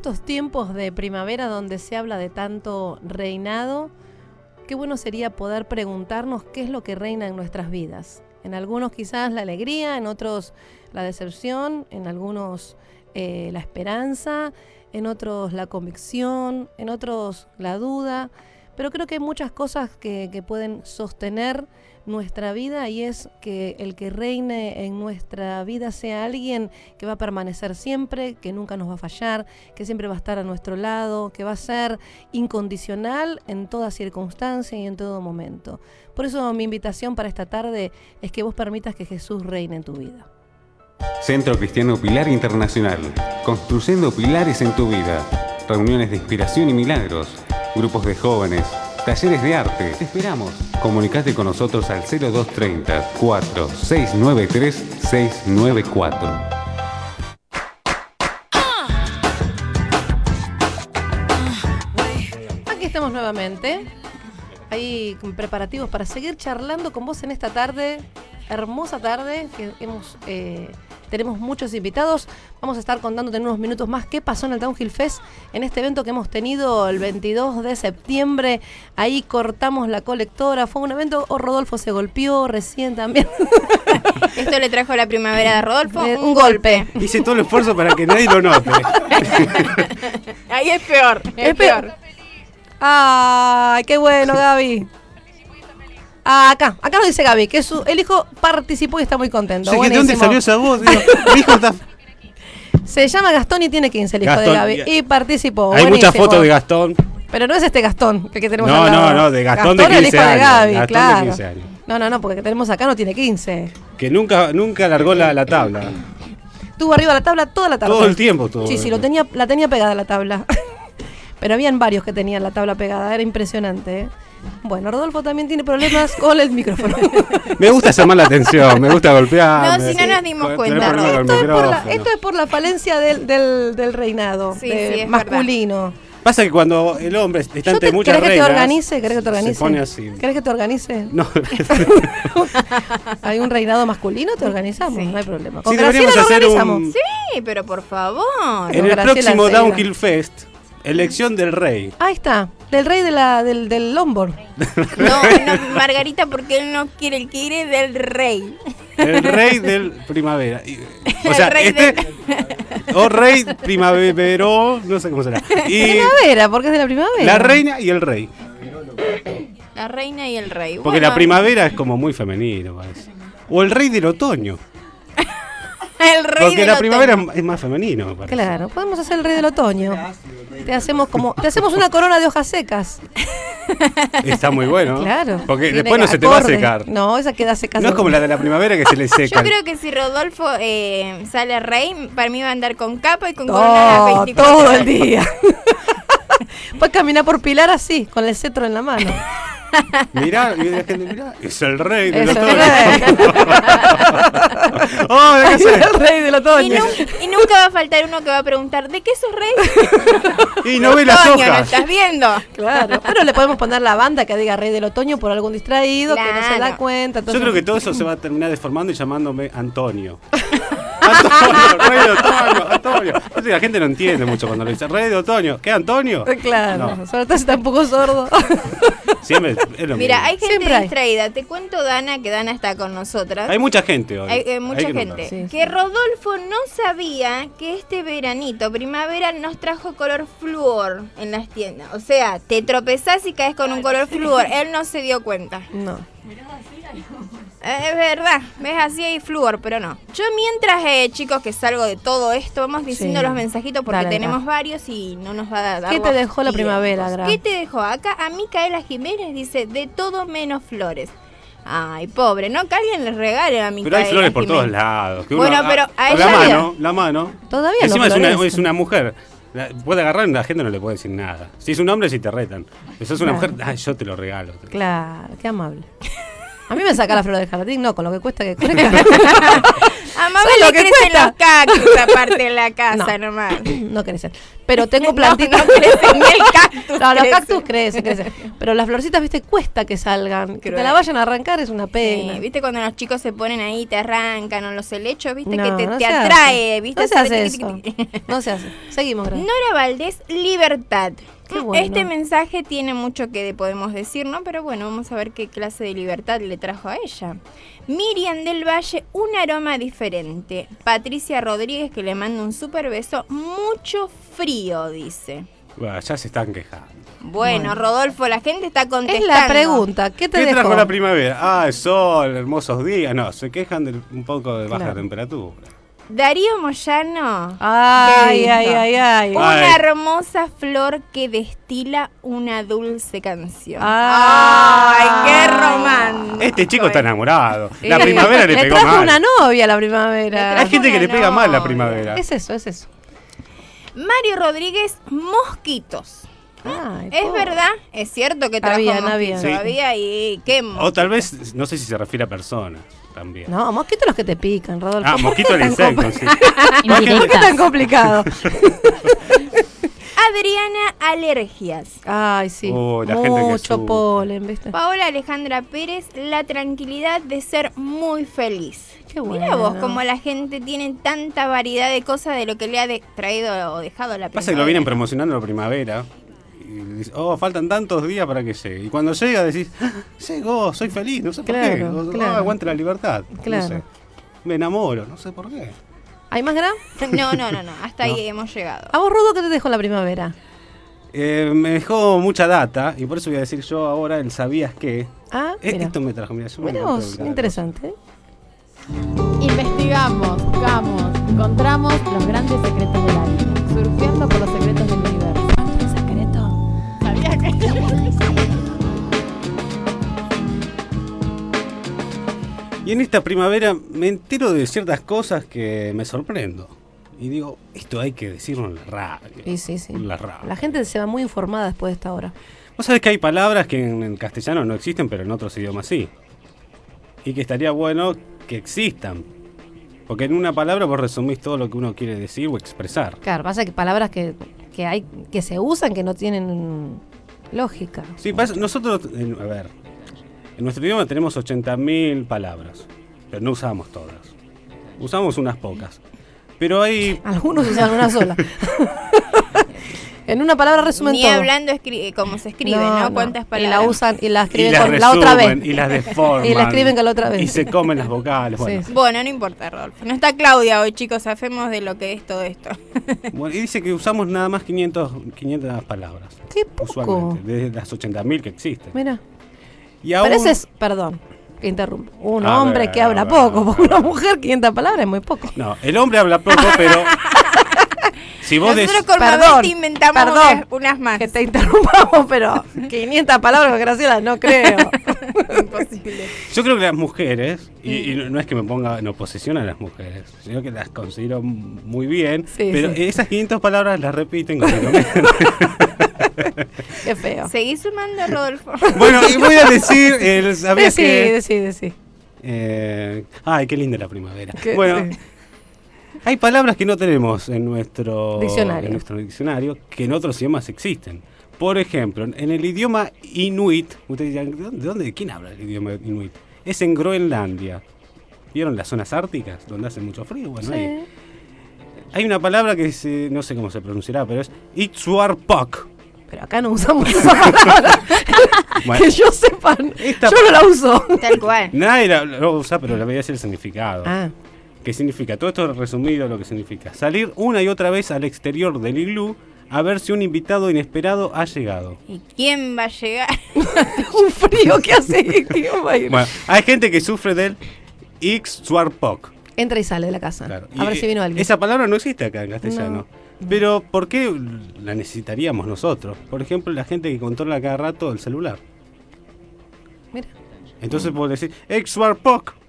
S4: estos tiempos de primavera donde se habla de tanto reinado, qué bueno sería poder preguntarnos qué es lo que reina en nuestras vidas. En algunos quizás la alegría, en otros la decepción, en algunos eh, la esperanza, en otros la convicción, en otros la duda. Pero creo que hay muchas cosas que, que pueden sostener nuestra vida, y es que el que reine en nuestra vida sea alguien que va a permanecer siempre, que nunca nos va a fallar, que siempre va a estar a nuestro lado, que va a ser incondicional en toda circunstancia y en todo momento. Por eso mi invitación para esta tarde es que vos permitas que Jesús reine en tu vida.
S11: Centro Cristiano Pilar Internacional, construyendo pilares en tu vida. Reuniones de inspiración y milagros, grupos de jóvenes, talleres de arte. Te esperamos. Comunicate con nosotros al cero dos treinta, cuatro seis nueve tres, seis nueve cuatro.
S4: Aquí estamos nuevamente. Hay preparativos para seguir charlando con vos en esta tarde, hermosa tarde, que hemos, eh, tenemos muchos invitados. Vamos a estar contándote en unos minutos más qué pasó en el Downhill Fest, en este evento que hemos tenido el veintidós de septiembre. Ahí cortamos la colectora, fue un evento, o Rodolfo se golpeó recién también.
S10: Esto le trajo la primavera de Rodolfo,
S4: Eh,
S10: un,
S4: un
S10: golpe.
S4: golpe.
S11: Hice todo el esfuerzo para que nadie lo note.
S10: Ahí es peor, es,
S4: Es peor.
S10: peor.
S4: Ay, qué bueno, Gaby. Ah, acá, acá nos dice Gaby, que su, el hijo participó y está muy contento.
S11: Sí, ¿de dónde
S4: Buenísimo.
S11: salió esa voz? Digo, mi hijo está...
S4: Se llama Gastón y tiene quince, el hijo
S11: Gastón,
S4: de Gaby.
S11: ya.
S4: Y participó.
S11: Hay
S4: buenísimo.
S11: muchas fotos de Gastón.
S4: Pero no es este Gastón, el que tenemos
S11: No,
S4: al lado.
S11: no, no, de Gastón de
S4: el
S11: quince
S4: hijo de
S11: años.
S4: Gaby,
S11: Gastón de
S4: claro.
S11: quince años.
S4: No, no, no, porque el que tenemos acá no tiene quince.
S11: Que nunca, nunca largó la, la tabla.
S4: Estuvo arriba de la tabla toda la tarde.
S11: Todo el tiempo estuvo.
S4: Sí, sí, lo tenía, la tenía pegada la tabla. Pero habían varios que tenían la tabla pegada, era impresionante, ¿eh? Bueno, Rodolfo también tiene problemas con el micrófono.
S11: Me gusta llamar la atención, me gusta golpear.
S10: No, si no nos dimos
S11: Con-
S10: cuenta,
S11: tener problemas
S10: Rodolfo.
S11: con el
S4: Esto es, por la,
S11: micrófono.
S4: esto es por la falencia del, del, del reinado
S10: Sí,
S4: de-
S10: sí, es
S4: masculino.
S11: Pasa que cuando el hombre está
S4: Yo
S11: ante
S4: te,
S11: muchas
S4: ¿Querés que te
S11: reinas,
S4: organice? ¿Querés que te organice?
S11: se pone así.
S4: ¿Querés que te organice?
S11: No,
S4: ¿Hay un reinado masculino? ¿Te organizamos? No hay problema. Con
S11: Sí,
S4: Graciela
S11: deberíamos
S4: lo
S11: hacer
S4: organizamos.
S11: un-
S10: Sí, pero por favor.
S11: en el
S4: Graciela
S11: próximo
S4: Seiba.
S11: Downhill Fest, elección del rey.
S4: Ahí está, del rey de la, del, del longboard.
S10: No, no, Margarita, porque él no quiere, el quiere del rey.
S11: El rey del primavera. Y- O
S10: El
S11: sea,
S10: rey
S11: este.
S10: del-
S11: O rey primavero, no sé cómo será. Y
S4: Primavera, porque es de la primavera.
S11: la reina y el rey.
S10: La reina y el rey.
S11: Porque
S10: Bueno,
S11: la primavera es como muy femenino, parece. O el rey del otoño.
S10: El rey
S11: Porque
S10: del
S11: la primavera
S10: otoño.
S11: es más femenino, me parece.
S4: Claro, podemos hacer el rey del otoño. Te hacemos como, te hacemos una corona de hojas secas.
S11: Está muy bueno.
S4: Claro.
S11: Porque
S4: Tiene
S11: después no se te va a
S4: acorde.
S11: secar.
S4: No, esa queda seca.
S11: No es como la de la primavera que se le
S10: Yo
S11: seca.
S10: creo que si Rodolfo eh, sale rey, para mí va a andar con capa y con corona las
S4: Oh,
S10: veinticuatro
S4: todo
S10: horas.
S4: el día. Puedes caminar por Pilar así, con el cetro en la mano.
S11: Mirá, y la gente, mirá, es el rey del
S4: Es el
S11: otoño.
S4: rey.
S11: Oh, ¿de qué
S4: Es
S11: se-
S4: el rey del
S10: Y,
S4: otoño.
S10: nu- y nunca va a faltar uno que va a preguntar, ¿de qué sos rey?
S11: Y no ve las
S10: Otoño, ¿no
S11: hojas.
S10: estás viendo?
S4: Claro, pero le podemos poner la banda que diga rey del otoño por algún distraído que no se da
S10: Claro.
S4: cuenta.
S11: Yo
S4: entonces-
S11: creo que todo eso se va a terminar deformando y llamándome Antonio. Antonio, rey de otoño, Antonio. Yo sé que la gente no entiende mucho cuando le dice rey de otoño. ¿Qué, Antonio?
S4: Eh, Claro,
S11: No.
S4: sobre todo si está un poco sordo.
S11: Siempre es lo
S10: Mira,
S11: mismo.
S10: hay gente
S4: Siempre hay.
S10: distraída. Te cuento, Dana, que Dana está con nosotras.
S11: Hay mucha gente hoy.
S10: Hay eh, mucha
S11: Hay que
S10: gente.
S11: notar.
S4: Sí,
S10: que
S4: sí.
S10: Rodolfo no sabía que este veranito, primavera, nos trajo color flúor en las tiendas. O sea, te tropezás y caes con un color flúor. Él no se dio cuenta.
S4: No.
S10: Eh, Es verdad, ves así hay flúor, pero no. Yo mientras, eh, chicos, que salgo de todo esto, vamos diciendo
S4: Sí.
S10: los mensajitos porque
S4: Dale,
S10: tenemos
S4: dale.
S10: varios y no nos va a dar
S4: ¿Qué te
S10: los
S4: dejó la
S10: tiempos.
S4: primavera, Gra?
S10: ¿Qué te dejó? Acá a Micaela Jiménez dice, de todo menos flores. Ay, pobre, ¿no? Que alguien le regale a Micaela
S11: Pero hay flores por
S10: Jiménez.
S11: todos lados. que uno-
S10: Bueno,
S11: ah,
S10: pero a
S11: la
S10: ella-
S11: mano, la mano.
S4: Todavía no
S11: Encima es una,
S4: florece.
S11: es una mujer. La- puede agarrar y la gente no le puede decir nada. Si es un hombre, sí te retan. Si sos una
S4: Claro.
S11: mujer, ay, yo te lo regalo.
S4: Claro, qué amable. A mí me saca la flor del jardín, no, con lo que cuesta que crezca.
S10: A A Mabel
S4: ¿Sabes
S10: le
S4: lo que
S10: crecen
S4: cuesta?
S10: los cactus aparte de la casa
S4: No.
S10: nomás.
S4: No crecen. Pero tengo plantitas.
S10: No, no crecen, ni el cactus
S4: No, los
S10: crece.
S4: cactus crecen, crecen. Pero las florcitas, viste, cuesta que salgan. Que te la vayan a arrancar es una pena.
S10: Sí, viste cuando los chicos se ponen ahí, te arrancan o los helechos, viste
S4: No,
S10: que te,
S4: no
S10: te
S4: se
S10: atrae,
S4: hace.
S10: viste.
S4: No se hace
S10: Tiqui, tiqui, tiqui, tiqui.
S4: No se hace. Seguimos, gracias.
S10: Nora Valdés, libertad.
S4: Qué bueno.
S10: Este mensaje tiene mucho que podemos decir, ¿no? Pero bueno, vamos a ver qué clase de libertad le trajo a ella. Miriam del Valle, un aroma diferente. Patricia Rodríguez, que le manda un súper beso. Mucho frío, dice.
S11: Bueno, ya se están quejando.
S10: Bueno,
S4: Bueno.
S10: Rodolfo, la gente está contestando.
S4: Es la pregunta. ¿Qué te
S11: ¿Qué
S4: dejó?
S11: trajo la primavera? Ah, el sol, hermosos días. No, se quejan de un poco de baja
S4: Claro.
S11: temperatura.
S10: Darío Moyano.
S4: Ay,
S10: ¿qué
S4: ay,
S10: dijo?
S4: ay, ay.
S10: Una
S11: Ay.
S10: hermosa flor que destila una dulce canción.
S4: Ah.
S10: Ay, qué romántico.
S11: Este chico está enamorado.
S4: Sí.
S11: La primavera le
S4: Le
S11: pegó
S4: trajo
S11: mal.
S4: una novia la primavera.
S11: Hay gente que le
S10: una
S11: pega mal la
S10: novia.
S11: primavera.
S4: Es eso, es eso.
S10: Mario Rodríguez, mosquitos.
S4: Ay,
S10: Es
S4: pobre.
S10: verdad, es cierto que trajo
S4: Habían,
S10: mosquitos.
S4: habían.
S11: Sí.
S10: Había y qué
S11: O
S10: mosquitos.
S11: tal vez, no sé si se refiere a personas también.
S4: No, mosquitos los que te pican, Rodolfo.
S11: Ah,
S4: ¿Por
S11: mosquito
S4: qué
S11: el
S4: tan
S11: insecto,
S4: compl-
S11: sí.
S4: ¿Por qué tan complicado?
S10: Adriana, alergias.
S4: Ay, sí.
S11: Oh, la gente que
S4: Mucho
S11: sufre.
S4: polen, ¿viste?
S10: Paola Alejandra Pérez, la tranquilidad de ser muy feliz.
S4: Qué
S10: Mira vos
S4: bueno.
S10: como la gente tiene tanta variedad de cosas de lo que le ha de- traído o dejado la
S11: Pasa que lo vienen
S10: primavera.
S11: promocionando la primavera. Y dice, oh, faltan tantos días para que llegue. Y cuando llega decís, "Ah, llegó, soy feliz, no sé por qué.
S4: Claro,
S11: O,
S4: claro.
S11: "Ah, aguante la libertad.
S4: Claro.
S11: No sé. Me enamoro, no sé por qué.
S4: ¿Hay más gran?
S10: No, no, no, no, hasta
S11: No.
S10: ahí hemos llegado.
S4: ¿A vos, Rudo, qué te dejó la primavera?
S11: Eh, me dejó mucha data y por eso voy a decir yo ahora el sabías que.
S4: Ah,
S11: Eh,
S4: mira.
S11: Esto me trajo, mira, yo me
S4: Mira
S11: encontré
S4: vos,
S11: cada
S4: interesante. ¿eh?
S9: Investigamos, buscamos, encontramos los grandes secretos de la vida. Surfeando por los secretos del universo. ¿Un secreto? ¿Sabías que?
S11: Y en esta primavera me entero de ciertas cosas que me sorprendo. Y digo, esto hay que decirlo en la radio.
S4: Sí, sí, sí.
S11: En la radio.
S4: La gente se va muy informada después de esta hora.
S11: Vos sabés que hay palabras que en, en castellano no existen, pero en otros idiomas sí. Y que estaría bueno que existan. Porque en una palabra vos resumís todo lo que uno quiere decir o expresar.
S4: Claro, pasa que palabras que, que hay que se usan que no tienen lógica.
S11: Sí, pasa- nosotros, en- a ver, en nuestro idioma tenemos ochenta mil palabras, pero no usamos todas. Usamos unas pocas. Pero hay...
S4: Algunos usan una sola. En una palabra resumen
S10: Ni
S4: todo.
S10: hablando escri- como se escribe, ¿no? ¿Cuántas
S4: Y
S10: palabras?
S4: la usan y la
S11: y
S4: escriben
S11: las
S4: con la otra vez.
S11: resumen, y las deforman.
S4: Y la escriben con la otra vez.
S11: Y se comen las vocales.
S4: Sí,
S11: Bueno.
S4: sí.
S10: Bueno, no importa, Rodolfo. No está Claudia hoy, chicos. Hacemos de lo que es todo esto.
S11: Bueno, y dice que usamos nada más quinientas, quinientas palabras.
S4: Qué poco.
S11: Usualmente, de las ochenta mil que existen.
S4: Mira.
S11: Y aún,
S4: Pero ese es, perdón, que interrumpo. Un
S11: A
S4: hombre
S11: ver,
S4: que habla
S11: a ver,
S4: poco,
S11: a
S4: porque
S11: ver.
S4: una mujer quinientas palabras es muy poco.
S11: No, el hombre habla poco, pero... si vos
S10: Nosotros
S11: des-
S10: con
S4: Perdón,
S10: Mabel te inventamos
S4: perdón.
S10: unas, unas más.
S4: Que te interrumpamos, pero quinientas palabras, Graciela, no creo.
S10: Imposible.
S11: Yo creo que las mujeres, y, y no, no es que me ponga en oposición a las mujeres, sino que las considero m- muy bien,
S4: Sí,
S11: pero
S4: sí.
S11: esas quinientas palabras las repiten continuamente.
S4: Qué feo.
S10: Seguí sumando, Rodolfo.
S11: Bueno, y voy a decir, el, ¿sabías
S4: Decí,
S11: que?
S4: decí, decí.
S11: Eh, ay, qué linda la primavera.
S4: Que-
S11: Bueno,
S4: sí.
S11: hay palabras que no tenemos en nuestro
S4: Diccionario.
S11: en nuestro diccionario que en otros idiomas existen. Por ejemplo, en el idioma inuit, ustedes dirán, ¿de dónde, de dónde- quién habla el idioma inuit? Es en Groenlandia. ¿Vieron las zonas árticas donde hace mucho frío? Bueno, ahí.
S4: Sí.
S11: Hay una palabra que se- no sé cómo se pronunciará, pero es Itzuarpok.
S4: Pero acá no usamos esa palabra.
S11: Bueno.
S4: Que yo sepa,
S11: Esta-
S4: yo no la uso.
S10: Tal cual.
S11: Nadie la, lo usa, pero la voy a decir el significado.
S4: Ah,
S11: ¿Qué significa? Todo esto resumido lo que significa. Salir una y otra vez al exterior del iglú a ver si un invitado inesperado ha llegado.
S10: ¿Y quién va a llegar?
S4: un frío que hace. ¿Quién va a ir?
S11: Bueno, hay gente que sufre del Ixtuarpok.
S4: Entra y sale de la casa.
S11: Claro.
S4: A ver
S11: Y,
S4: si vino
S11: eh,
S4: alguien.
S11: Esa palabra no existe acá en castellano.
S4: No.
S11: Pero ¿por qué la necesitaríamos nosotros? Por ejemplo, la gente que controla cada rato el celular.
S4: Mira.
S11: Entonces puedo decir Ixtuarpok.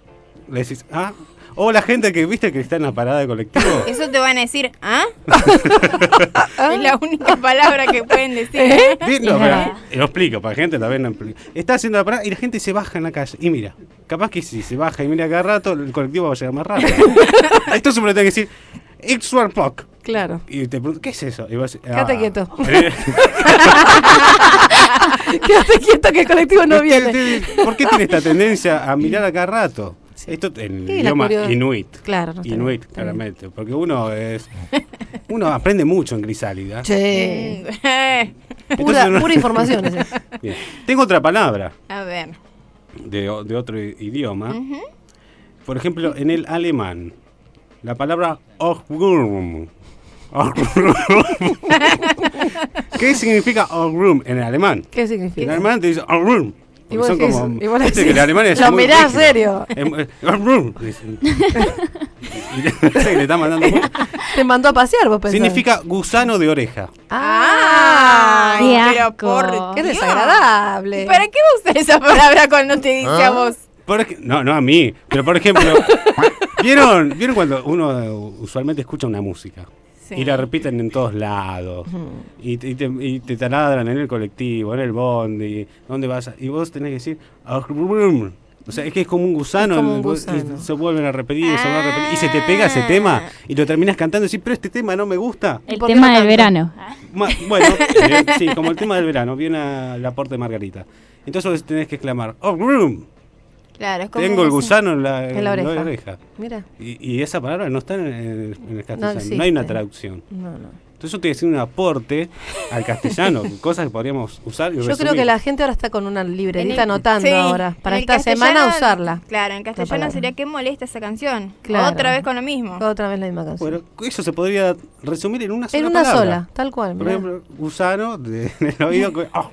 S11: le decís, ah. O la gente que viste que está en la parada de colectivo.
S10: Eso te van a decir, ¿ah? Es la única palabra que pueden decir.
S11: ¿Eh? No, pero, lo explico, para la gente también no explico. Está haciendo la parada y la gente se baja en la calle. Y mira, capaz que si se baja y mira cada rato, el colectivo va a llegar más rápido. Entonces uno tiene que decir, Ixuar Poc.
S4: Claro.
S11: Y te pregunto, ¿qué es eso? Y vos decís,
S4: Quédate
S11: ah.
S4: quieto. Quédate quieto que el colectivo no viene.
S11: ¿Por qué tiene esta tendencia a mirar a cada rato? Sí. Esto en el idioma curio... inuit.
S4: Claro. No
S11: inuit, bien, claramente. Porque uno es. Uno aprende mucho en Crisálida.
S4: Sí. pura, uno... pura información.
S11: Bien. Tengo otra palabra.
S10: A ver.
S11: De, de otro idioma.
S10: Uh-huh.
S11: Por ejemplo, en el alemán, la palabra Ochrum. ¿Qué significa Ochrum en el alemán?
S4: ¿Qué significa?
S11: En el alemán te dice Ochrum.
S4: Y vos
S11: son
S4: decís,
S11: como,
S4: y vos
S11: este
S4: decís,
S11: que el alemán es
S4: lo
S11: muy
S4: mirás
S11: rígido.
S4: serio.
S11: Y le está mandando.
S4: Te mandó a pasear, vos pensás.
S11: Significa gusano de oreja.
S10: ¡Ah!
S15: Qué
S10: pero
S15: asco.
S10: por
S4: Qué desagradable.
S10: ¿Y para qué usas esa palabra cuando te dice
S11: ¿Ah?
S10: a vos?
S11: Por, no, no a mí. Pero por ejemplo, ¿vieron, ¿vieron cuando uno usualmente escucha una música? Sí. Y la repiten en todos lados. Uh-huh. y, y, te, y te taladran en el colectivo, en el bondi. ¿Dónde vas? Y vos tenés que decir. O sea, es que es como un gusano.
S4: Como un gusano.
S11: Y se vuelven a repetir, ah. se vuelven a repetir. Y se te pega ese tema. Y lo terminas cantando y decís, pero este tema no me gusta.
S15: El tema del verano.
S11: Ma, bueno, eh, sí, como el tema del verano. Viene el aporte de Margarita. Entonces vos tenés que exclamar. Oh,
S10: Claro, es como
S11: tengo el gusano en la,
S4: en la oreja.
S11: En la oreja.
S4: Mira.
S11: Y, y esa palabra no está en, en, en el castellano.
S4: No,
S11: no hay una traducción.
S4: No, no.
S11: Entonces yo te decía un aporte al castellano, cosas que podríamos usar y
S4: Yo
S11: resumir.
S4: creo que la gente ahora está con una librerita
S10: el,
S4: anotando
S10: sí,
S4: ahora. Para esta
S10: castellano,
S4: semana usarla.
S10: Claro, en castellano sería qué molesta esa canción.
S4: Claro.
S10: Otra vez con lo mismo.
S4: Otra vez la misma canción.
S11: Bueno, eso se podría resumir en una sola
S4: En una
S11: palabra.
S4: sola, tal cual.
S11: Por ejemplo, gusano de, del oído.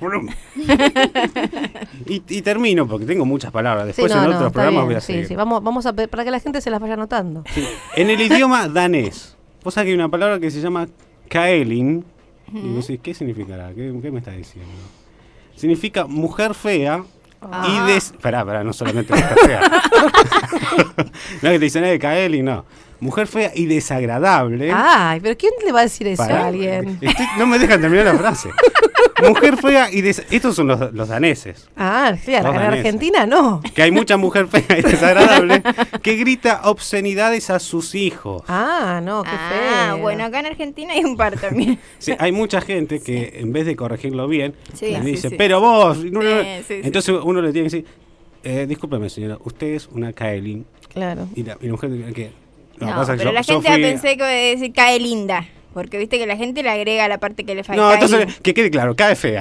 S11: y, y termino, porque tengo muchas palabras. Después
S4: sí, no,
S11: en
S4: no,
S11: otros programas
S4: bien,
S11: voy a
S4: sí,
S11: seguir.
S4: Sí, vamos, vamos a para que la gente se las vaya anotando.
S11: Sí. En el idioma danés, vos sabés que hay una palabra que se llama kaelin. Uh-huh. Y vos decís, ¿qué significará? ¿Qué, ¿Qué me está diciendo? Significa mujer fea ah. y des... Pará, pará, no solamente mujer fea. No es que te dicen, eh, kaelin, no. Mujer fea y desagradable.
S4: Ay, pero ¿quién le va a decir eso
S11: Pará,
S4: a alguien?
S11: Estoy, no me dejan terminar la frase. Mujer fea y des... Estos son los, los daneses.
S4: Ah, claro, en Argentina no.
S11: Que hay mucha mujer fea y desagradable que grita obscenidades a sus hijos.
S4: Ah, no, qué
S10: ah,
S4: feo.
S10: Bueno, acá en Argentina hay un par también.
S11: Sí, hay mucha gente que sí. en vez de corregirlo bien,
S10: sí,
S11: le
S10: sí,
S11: dice,
S10: sí.
S11: pero vos... No, no,
S10: sí, sí,
S11: entonces
S10: sí.
S11: uno le tiene que decir, eh, discúlpeme señora, usted es una kaelin.
S4: Claro.
S11: Y la, y la mujer que...
S10: No, no pero yo, la gente fui... pensé que iba a decir cae linda. Porque viste que la gente le agrega la parte que le falta.
S11: No, entonces, que quede claro, cae fea.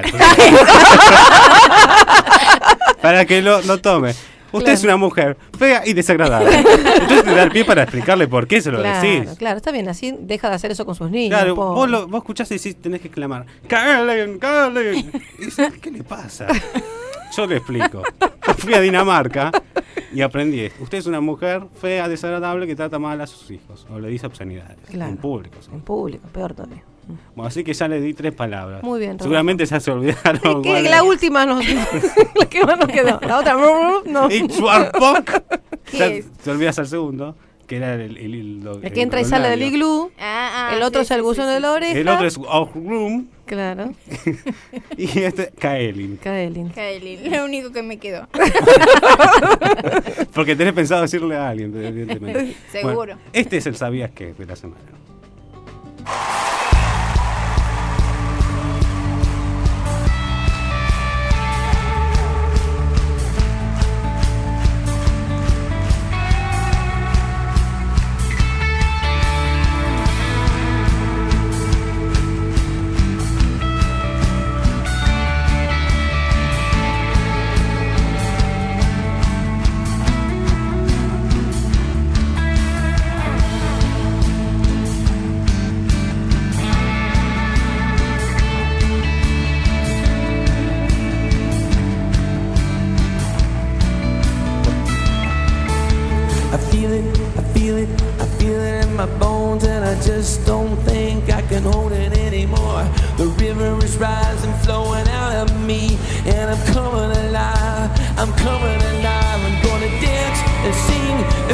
S11: Para que lo, lo tome. Usted claro. es una mujer fea y desagradable. Entonces te da el pie para explicarle por qué se lo
S4: claro,
S11: decís.
S4: Claro, está bien, así deja de hacer eso con sus niños.
S11: Claro, vos, lo, vos escuchás y decís, tenés que exclamar, ¡Kaelin, Kaelin! ¿Qué le pasa? Yo le explico. Fui a Dinamarca y aprendí esto. Usted es una mujer fea, desagradable, que trata mal a sus hijos. O le dice obscenidades.
S4: Claro.
S11: En público. ¿sí?
S4: En público, peor todavía.
S11: Bueno, así que ya le di tres palabras.
S4: Muy bien, Roberto.
S11: Seguramente ya se olvidaron.
S4: Es que la última nos, la que más nos quedó. La otra no.
S11: Ya te olvidas al segundo. Que era el, el, el, lo,
S4: el que entra y sale del iglú.
S10: Ah, ah,
S4: el otro
S10: sí,
S4: es el
S10: sí,
S4: buzón
S10: sí,
S4: de la oreja.
S11: El otro es Ochrum.
S4: Claro.
S11: Y este, Kaelin.
S4: Kaelin.
S10: Kaelin, lo único que me quedó.
S11: Porque tenés pensado decirle a alguien, evidentemente.
S10: Seguro.
S11: Bueno, este es el Sabías Qué de la semana.
S12: just don't think I can hold it anymore. The river is rising, flowing out of me, and I'm coming alive, I'm coming alive. I'm gonna dance and sing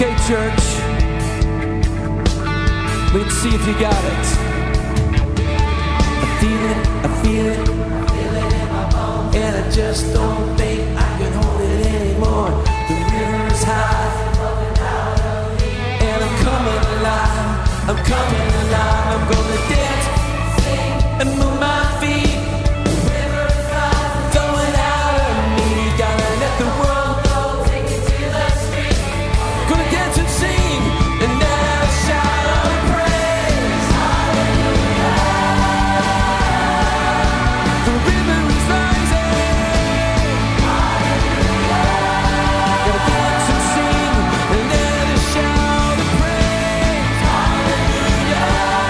S12: Okay, church. Let's see if you got it. I feel it, I feel it, I feel it in my bones, and I just don't think I can hold it anymore. The river's high, and I'm coming alive. I'm coming alive. I'm gonna dance, sing, and move my feet. The river's high, going out of me. Gotta let the world know. Take it to the street. Gonna dance and sing, and then I'll shout out praise. Hallelujah. The river is rising. Hallelujah. Gotta dance and sing, and then I'll shout out praise. Hallelujah.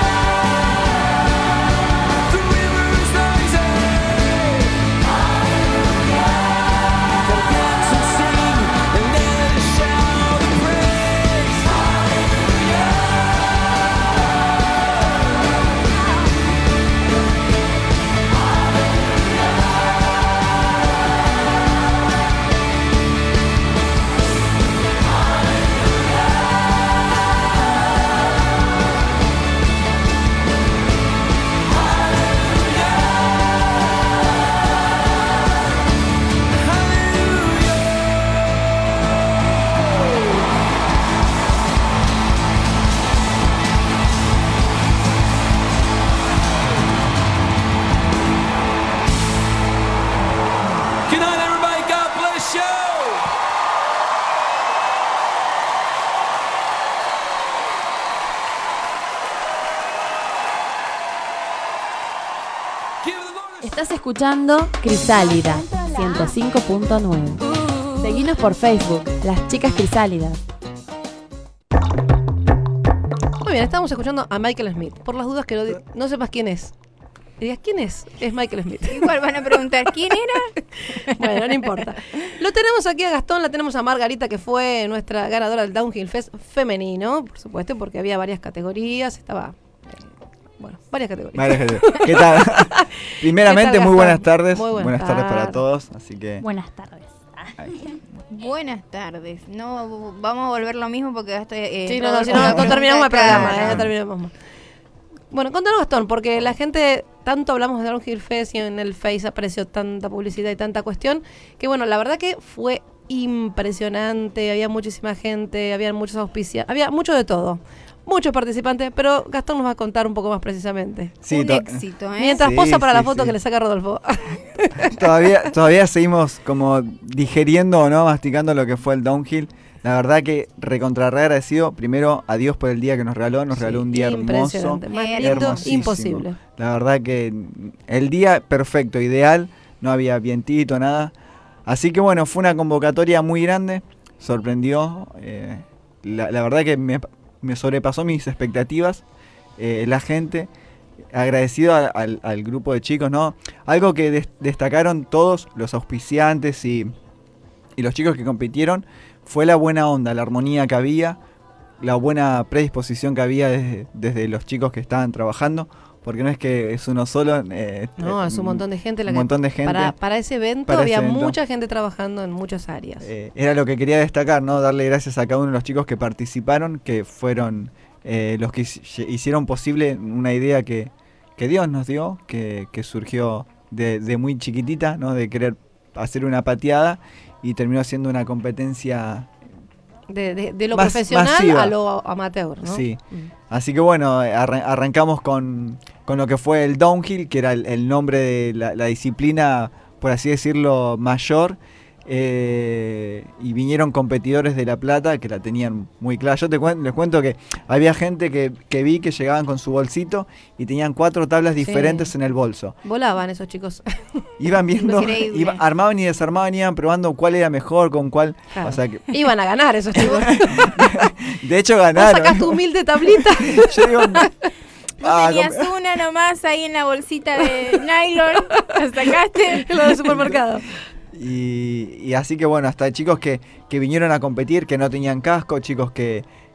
S12: The river is rising. Hallelujah. Gotta dance and sing, and then I'll shout out praise. Hallelujah. Good night, everybody. God bless you.
S9: Estás escuchando Crisálida ciento cinco punto nueve. Seguinos por Facebook, Las Chicas Crisálidas.
S4: Muy bien, estamos escuchando a Michael Smith. Por las dudas que lo di- no sepas quién es. Y digas, ¿quién es? Es Michael Smith.
S10: Igual van a preguntar, ¿quién era?
S4: Bueno, no importa. Lo tenemos aquí a Gastón, la tenemos a Margarita, que fue nuestra ganadora del Downhill Fest femenino, por supuesto, porque había varias categorías, estaba... eh, bueno, varias categorías.
S17: Varias categorías. ¿Qué tal? Primeramente,
S4: ¿Qué tal,
S17: muy
S4: Gastón?
S17: buenas tardes.
S4: Muy buenas
S17: tardes para
S4: tardes.
S17: todos. Así que.
S15: Buenas tardes.
S10: Buenas tardes. No vamos a volver lo mismo porque estoy. Eh,
S4: Sí, no, no, si no, no terminamos el programa, eh, no terminamos más. Bueno, contanos, Gastón, porque la gente, tanto hablamos de Downhill Fest y en el Face apareció tanta publicidad y tanta cuestión, que bueno, la verdad que fue impresionante, había muchísima gente, había muchos auspicios, había mucho de todo. Muchos participantes, pero Gastón nos va a contar un poco más precisamente.
S17: Sí,
S10: Un
S17: to-
S10: éxito, ¿eh?
S4: Mientras
S17: Sí,
S4: posa para
S17: sí,
S4: la foto
S17: sí.
S4: que le saca Rodolfo.
S17: Todavía, todavía seguimos como digeriendo o no, masticando lo que fue el downhill. La verdad que recontra re agradecido. Primero, a Dios por el día que nos regaló. Nos regaló un día hermoso.
S4: Impresionante. Más lindo,
S17: hermosísimo.
S4: imposible.
S17: La verdad que el día perfecto, ideal. No había vientito, nada. Así que bueno, fue una convocatoria muy grande. Sorprendió. eh, la, la verdad que me, me sobrepasó mis expectativas. eh, la gente. Agradecido a- al, al grupo de chicos, ¿no? Algo que des- destacaron todos los auspiciantes y, y los chicos que compitieron fue la buena onda, la armonía que había, la buena predisposición que había desde, desde los chicos que estaban trabajando, porque no es que es uno solo. eh,
S4: No,
S17: eh,
S4: es un montón de gente. La
S17: un
S4: que-
S17: montón de gente.
S4: Para, para ese evento
S17: Para
S4: había
S17: ese evento.
S4: mucha gente trabajando en muchas áreas.
S17: Eh, era lo que quería destacar, ¿no? Darle gracias a cada uno de los chicos que participaron, que fueron eh, los que hici- hicieron posible una idea que, que Dios nos dio, que, que surgió de, de muy chiquitita, ¿no? De querer hacer una pateada y terminó siendo una competencia
S4: De, de- de lo
S17: Mas-
S4: profesional
S17: masiva.
S4: a lo amateur, ¿no?
S17: Sí.
S4: Mm.
S17: Así que bueno, arran- arrancamos con, con lo que fue el downhill, que era el, el nombre de la, la disciplina, por así decirlo, mayor. eh, y vinieron competidores de La Plata que la tenían muy clara. Yo te cuen- les cuento que había gente que, que vi que llegaban con su bolsito y tenían cuatro tablas diferentes
S4: Sí.
S17: en el bolso.
S4: Volaban esos chicos.
S17: Iban viendo,
S4: Increíble.
S17: iba- armaban y desarmaban, iban probando cuál era mejor, con cuál.
S4: Claro.
S17: O sea que,
S4: Iban a ganar esos chicos.
S17: de hecho,
S4: Vos
S17: ganaron.
S4: sacás tu humilde tablita.
S17: Yo digo,
S10: ¿No
S17: ah,
S10: tenías
S17: com-
S10: una nomás ahí en la bolsita de nylon? ¿La sacaste?
S4: Lo del supermercado.
S17: Y, y así que bueno, hasta chicos que, que vinieron a competir, que no tenían casco, chicos que,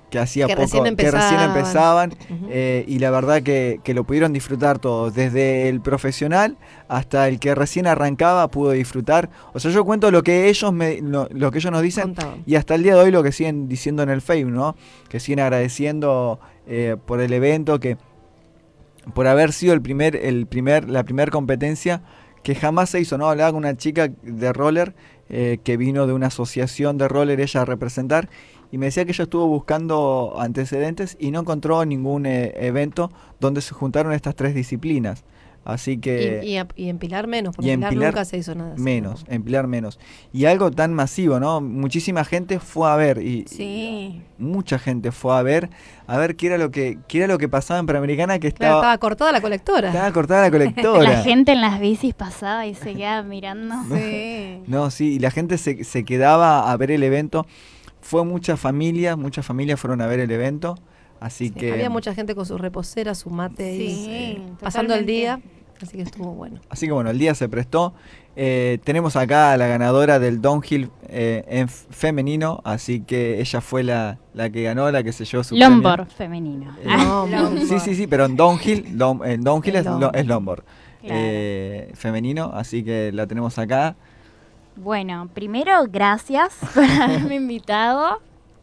S17: que hacía
S4: Que
S17: poco,
S4: recién
S17: que recién
S4: empezaban.
S17: empezaban,
S4: Ujú.
S17: eh, y la verdad que, que lo pudieron disfrutar todos, desde el profesional hasta el que recién arrancaba pudo disfrutar. O sea, yo cuento lo que ellos me, lo, lo que ellos nos dicen
S4: Contaban.
S17: y hasta el día de hoy lo que siguen diciendo en el Facebook, ¿no? Que siguen agradeciendo eh, por el evento, que por haber sido el primer, el primer, la primera competencia que jamás se hizo, ¿no? Hablaba con una chica de roller eh, que vino de una asociación de roller ella a representar y me decía que ella estuvo buscando antecedentes y no encontró ningún eh, evento donde se juntaron estas tres disciplinas. Así que...
S4: Y, y, a- y en Pilar menos, porque
S17: y
S4: en
S17: en
S4: Pilar,
S17: Pilar
S4: nunca se hizo nada así.
S17: menos, en Pilar menos. Y algo tan masivo, ¿no? Muchísima gente fue a ver y,
S10: Sí.
S17: y mucha gente fue a ver a ver qué era lo que qué era lo que pasaba en Panamericana, que
S4: Claro,
S17: estaba
S4: estaba cortada la colectora.
S17: estaba cortada la colectora.
S18: La gente en las bicis pasaba y se quedaba mirando.
S10: Sí.
S17: No, sí, y la gente se, se quedaba a ver el evento. Fue muchas familias, muchas familias fueron a ver el evento. Así
S4: Sí,
S17: que
S4: había mucha gente con su reposera, su mate
S10: Sí,
S4: y pasando el
S10: totalmente.
S4: día. Así que estuvo bueno.
S17: Así que bueno, el día se prestó. Eh, tenemos acá a la ganadora del downhill eh, en f- femenino, así que ella fue la, la que ganó, la que se llevó su
S18: Longboard
S17: premio.
S18: femenino.
S17: Eh,
S18: Longboard.
S17: sí, sí, sí, pero en downhill, dom- en downhill es,
S18: En
S17: lo- es longboard
S18: Claro.
S17: eh, femenino, así que la tenemos acá.
S18: Bueno, primero, gracias por haberme invitado,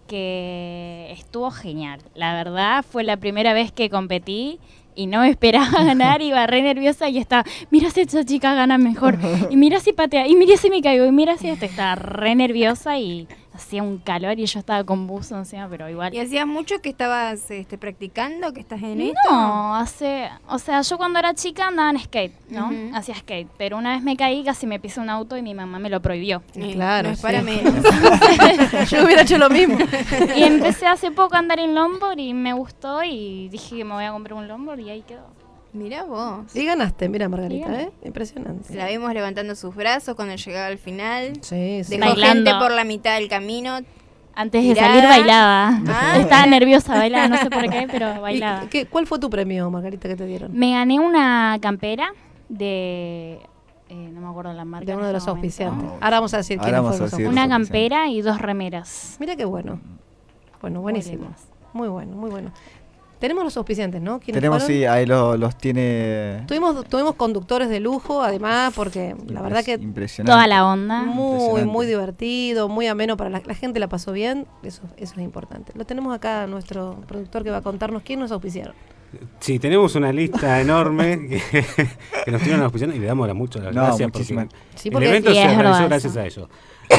S18: que estuvo genial. La verdad, fue la primera vez que competí y no me esperaba ganar, iba re nerviosa y estaba, mira si esta chica gana mejor, y mira si patea, y mira si me caigo, y mira si esto, estaba re nerviosa y hacía un calor y yo estaba con buzo encima, pero igual.
S10: ¿Y hacías mucho que estabas este, practicando, que estás en esto?
S18: No, hace, o sea, yo cuando era chica andaba en skate, ¿no?
S10: Ujú.
S18: Hacía skate, pero una vez me caí, casi me pisé un auto y mi mamá me lo prohibió.
S10: Eh,
S4: Claro,
S10: no es
S4: sí.
S10: para menos.
S4: Yo hubiera hecho lo mismo.
S18: Y empecé hace poco a andar en longboard y me gustó y dije que me voy a comprar un longboard y ahí quedó.
S10: Mirá vos.
S4: Y ganaste, mira Margarita,
S18: Y gané.
S4: ¿eh? Impresionante.
S10: La vimos levantando sus brazos cuando llegaba al final.
S4: Sí, sí.
S10: Dejó
S18: Bailando.
S10: gente por la mitad del camino.
S18: Antes de
S10: Tirada.
S18: salir bailaba.
S10: Ah.
S18: Estaba nerviosa, bailaba, no sé por qué, pero
S4: ¿Y
S18: bailaba.
S4: qué- ¿Cuál fue tu premio, Margarita, que te dieron?
S18: Me gané una campera de... eh, no me acuerdo la marca.
S4: De uno
S18: en
S4: de los
S18: ese momento.
S4: auspiciantes. Ahora vamos a decir
S17: Ahora
S4: quiénes
S17: vamos
S4: fueron
S17: a
S4: los
S17: decir.
S18: Una
S17: Los
S18: campera y dos remeras.
S4: Mira qué bueno. Bueno, buenísimo.
S18: lindas.
S4: Muy bueno, muy bueno. Tenemos los auspiciantes, ¿no? ¿Quiénes
S17: Tenemos,
S4: fueron?
S17: sí, ahí lo- los tiene
S4: Tuvimos, tuvimos conductores de lujo, además, porque la verdad que
S17: impresionante.
S18: Toda la onda.
S4: muy,
S17: Impresionante.
S4: muy divertido, muy ameno para la, la gente, la pasó bien, eso, eso es importante. Lo tenemos acá a nuestro productor que va a contarnos quién nos auspiciaron.
S11: Sí, tenemos una lista enorme que, que nos tienen auspiciando y le damos las muchas las
S17: No,
S11: gracias
S17: muchísimas.
S11: porque,
S4: Sí,
S11: el
S4: porque
S11: evento
S18: sí,
S11: se
S18: es
S11: realizó
S18: verdad
S11: gracias
S18: eso.
S11: a ellos.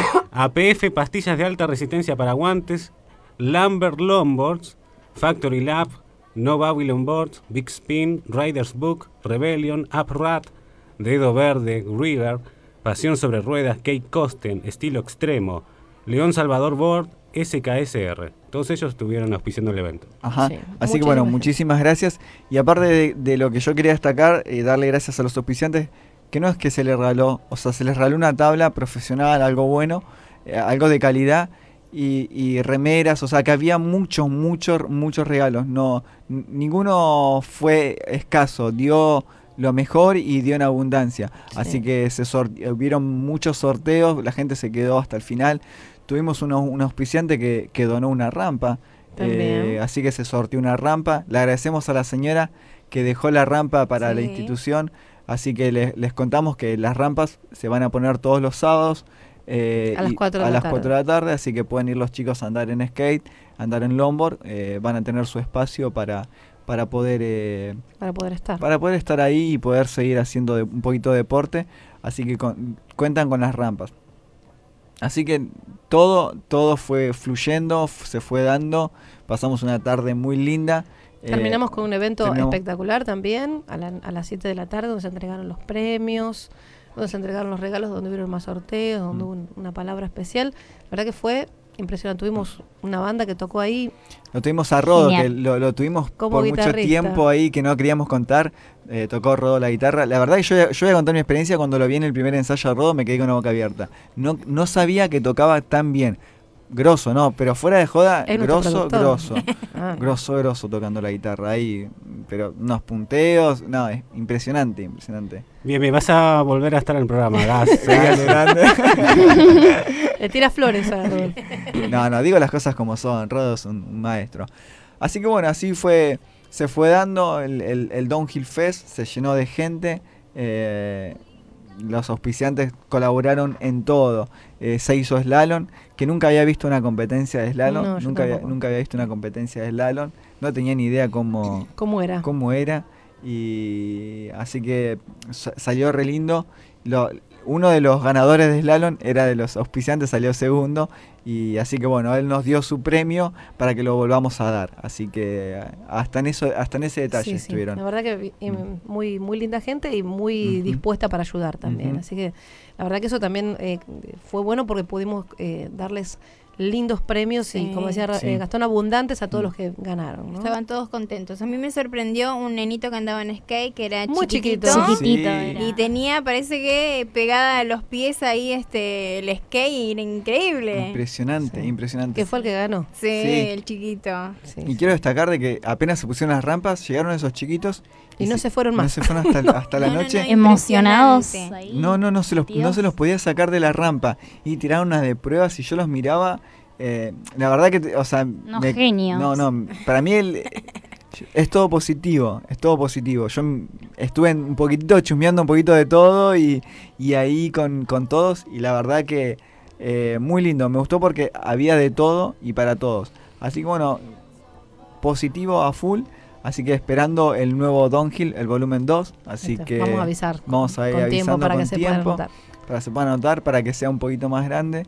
S11: A P F, pastillas de alta resistencia para guantes, Lambert Longboards, Factory Lab, No Babylon Boards, Big Spin, Riders Book, Rebellion, Uprat, Dedo Verde, River, Pasión sobre Ruedas, Kate Costen, Estilo Extremo, León Salvador Board, S K S R. Todos ellos estuvieron auspiciando el evento.
S17: Ajá.
S4: Sí,
S17: Así que bueno,
S4: muchísimas
S17: muchísimas gracias. Y aparte de, de lo que yo quería destacar, eh, darle gracias a los auspiciantes, que no es que se les regaló, o sea, se les regaló una tabla profesional, algo bueno, eh, algo de calidad y, y remeras, o sea, que había muchos, muchos, muchos regalos. No, n- ninguno fue escaso, dio lo mejor y dio en abundancia. Así que se sor- hubieron muchos sorteos, la gente se quedó hasta el final. Tuvimos uno- un auspiciante que, que donó una rampa.
S4: También.
S17: Eh, así que se sorteó una rampa. Le agradecemos a la señora que dejó la rampa para la
S10: Sí.
S17: institución. Así que le- les contamos que las rampas se van a poner todos los sábados. eh,
S4: A las
S17: y-
S4: cuatro de
S17: a
S4: la
S17: las
S4: tarde.
S17: cuatro de la tarde. Así que pueden ir los chicos a andar en skate, andar en longboard. eh, van a tener su espacio para, para poder... eh,
S4: Para poder estar.
S17: para poder estar ahí y poder seguir haciendo de- un poquito de deporte. Así que con- cuentan con las rampas. Así que todo, todo fue fluyendo, f- se fue dando. Pasamos una tarde muy linda. eh,
S4: Terminamos con un evento
S17: terminamos-
S4: espectacular también, a, la- a las siete de la tarde, donde se entregaron los premios, donde se entregaron los regalos, donde hubieron más sorteos, donde hubo un- una palabra especial. La verdad que fue impresionante. Tuvimos una banda que tocó ahí.
S17: Lo tuvimos a Rodo,
S4: Genial.
S17: que lo, lo tuvimos
S4: Como
S17: por mucho
S4: guitarrista.
S17: tiempo ahí que no queríamos contar. Eh, tocó Rodo la guitarra. La verdad que yo, yo voy a contar mi experiencia cuando lo vi en el primer ensayo a Rodo, me quedé con la boca abierta. No, no sabía que tocaba tan bien. grosso, ¿no? Pero fuera de joda,
S4: Es nuestro
S17: grosso,
S4: productor.
S17: grosso.
S4: Ah.
S17: Grosso, grosso tocando la guitarra ahí. Pero unos punteos, no, es impresionante, impresionante.
S11: Bien, bien, vas a volver a estar en el programa, gas.
S17: Grande, grande.
S4: Le tira flores a Rodolfo.
S17: No, no, digo las cosas como son. Rodo es un, un maestro. Así que bueno, así fue, se fue dando el, el, el Downhill Fest, se llenó de gente. Eh, los auspiciantes colaboraron en todo. Eh, se hizo slalom, que nunca había visto una competencia de slalom.
S4: No, yo
S17: nunca, había,
S4: tampoco.
S17: nunca había visto una competencia de slalom. No tenía ni idea cómo,
S4: ¿Cómo era?
S17: cómo era. Y así que sa- salió re lindo. Lo, uno de los ganadores de slalom era de los auspiciantes, salió segundo. Y así que bueno, él nos dio su premio para que lo volvamos a dar. Así que hasta en eso, hasta en ese detalle
S4: Sí, sí.
S17: estuvieron.
S4: La verdad que eh, muy, muy linda gente y muy
S17: Ujú.
S4: dispuesta para ayudar también.
S17: Ujú.
S4: Así que la verdad que eso también eh, fue bueno porque pudimos eh, darles lindos premios
S10: Sí.
S4: y, como decía Ra-
S17: Sí.
S4: eh, Gastón, abundantes a todos los que ganaron, ¿no?
S10: Estaban todos contentos. A mí me sorprendió un nenito que andaba en skate, que era
S4: Muy
S10: chiquitito.
S4: chiquito.
S18: Chiquitito
S17: Sí.
S18: era.
S10: Y tenía, parece que pegada a los pies ahí este el skate, y era increíble.
S17: Impresionante,
S4: Sí.
S17: impresionante.
S4: Que fue el que ganó.
S10: Sí,
S17: Sí.
S10: el chiquito.
S4: Sí.
S17: Y quiero destacar de que apenas se pusieron las rampas, llegaron esos chiquitos
S4: Y no se fueron
S17: no
S4: más.
S17: se fueron hasta, hasta la
S10: No, no,
S17: noche.
S10: no,
S18: Emocionados
S10: impresionante.
S18: ahí.
S17: No, no, no se los, no
S18: metidos.
S17: se los podía sacar de la rampa. Y tiraron unas de pruebas y yo los miraba. eh, la verdad que, te- o sea...
S18: Unos genios.
S17: No, no, para mí el, es todo positivo, es todo positivo. Yo m- estuve en un poquitito chusmeando un poquito de todo y, y ahí con, con todos. Y la verdad que eh, muy lindo, me gustó porque había de todo y para todos. Así que bueno, positivo a full. Así que esperando el nuevo Downhill, el volumen dos. Así
S4: Este,
S17: que
S4: vamos a avisar
S17: vamos a ir
S4: con tiempo
S17: avisando
S4: para
S17: con
S4: que se puedan
S17: tiempo,
S4: anotar.
S17: para que se puedan anotar, para que sea un poquito más grande.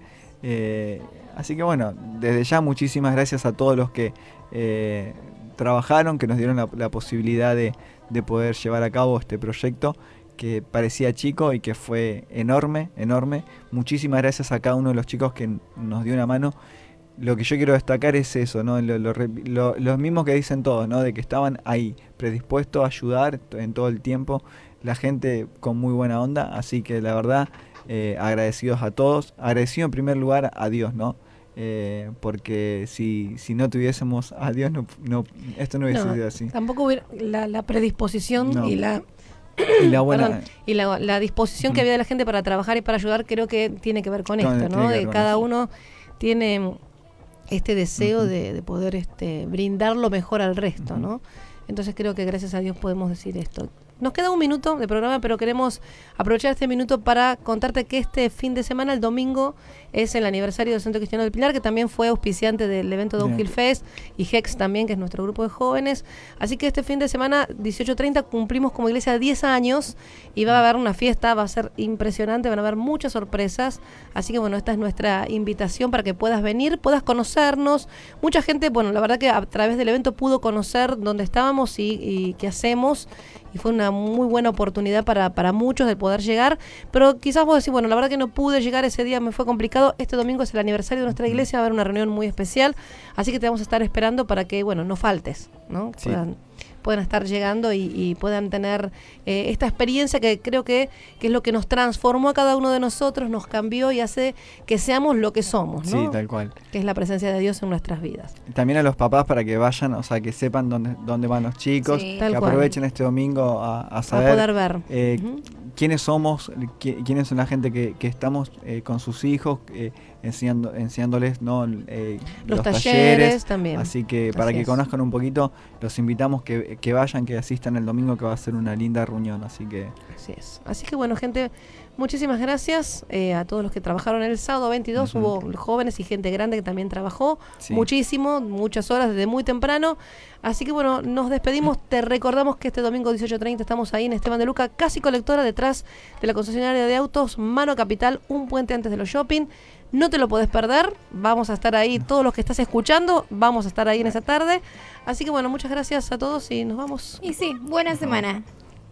S17: Eh, así que bueno, desde ya muchísimas gracias a todos los que eh, trabajaron, que nos dieron la, la posibilidad de, de poder llevar a cabo este proyecto que parecía chico y que fue enorme, enorme. Muchísimas gracias a cada uno de los chicos que n- nos dio una mano. Lo que yo quiero destacar es eso, ¿no? Lo, lo re- lo- los mismos que dicen todos, ¿no? De que estaban ahí, predispuestos a ayudar t- en todo el tiempo. La gente con muy buena onda, así que la verdad, eh, agradecidos a todos. Agradecido en primer lugar a Dios, ¿no? Eh, porque si, si no tuviésemos a Dios, no, no, esto no hubiese
S4: No,
S17: sido así.
S4: Tampoco hubiera la, la predisposición
S17: No.
S4: y la
S17: Y la buena...
S4: Perdón, y la, la disposición que había de la gente para trabajar y para ayudar, creo que tiene que ver con,
S17: Con-
S4: esto,
S17: tiene
S4: ¿no?
S17: que ver
S4: De
S17: con
S4: cada
S17: eso.
S4: uno tiene este deseo de, de poder este, brindar lo mejor al resto, ¿no? Entonces creo que gracias a Dios podemos decir esto. Nos queda un minuto de programa, pero queremos aprovechar este minuto para contarte que este fin de semana, el domingo, es el aniversario del Centro Cristiano del Pilar, que también fue auspiciante del evento
S17: Bien.
S4: Downhill Fest, y Hex también, que es nuestro grupo de jóvenes. Así que este fin de semana, dieciocho treinta, cumplimos como iglesia diez años y va a haber una fiesta, va a ser impresionante, van a haber muchas sorpresas. Así que bueno, esta es nuestra invitación para que puedas venir, puedas conocernos. Mucha gente, bueno, la verdad que a través del evento pudo conocer dónde estábamos y, y qué hacemos. Y fue una muy buena oportunidad para, para muchos de poder llegar. Pero quizás vos decís, bueno, la verdad que no pude llegar ese día, me fue complicado. Este domingo es el aniversario de nuestra iglesia, va a haber una reunión muy especial. Así que te vamos a estar esperando para que, bueno, no faltes, ¿no?
S17: Sí.
S4: Puedan, puedan estar llegando y, y puedan tener eh, esta experiencia que creo que, que es lo que nos transformó a cada uno de nosotros, nos cambió y hace que seamos lo que somos, ¿no?
S17: Sí, tal cual.
S4: Que es la presencia de Dios en nuestras vidas.
S17: También a los papás para que vayan, o sea, que sepan dónde, dónde van los chicos,
S4: Sí.
S17: que
S4: Tal cual.
S17: aprovechen este domingo a, a saber
S4: poder ver.
S17: eh,
S4: Ujú.
S17: quiénes somos, qui- quiénes son la gente que, que estamos eh, con sus hijos, eh, enseñando, enseñándoles, ¿no? Eh,
S4: Los talleres también.
S17: Así que para
S4: Así
S17: que
S4: es.
S17: conozcan un poquito, los invitamos que, que vayan, que asistan el domingo, que va a ser una linda reunión. Así que
S4: Así es. Así que bueno, gente, muchísimas gracias eh, a todos los que trabajaron el sábado veintidós.
S17: Ujú.
S4: Hubo jóvenes y gente grande que también trabajó
S17: Sí.
S4: muchísimo, muchas horas desde muy temprano. Así que bueno, nos despedimos. Te recordamos que este domingo dieciocho treinta estamos ahí en Esteban de Luca, casi colectora, detrás de la concesionaria de autos Mano Capital, un puente antes de los shopping. No te lo podés perder. Vamos a estar ahí, todos los que estás escuchando, vamos a estar ahí en esa tarde. Así que bueno, muchas gracias a todos y nos vamos.
S10: Y sí, buena semana.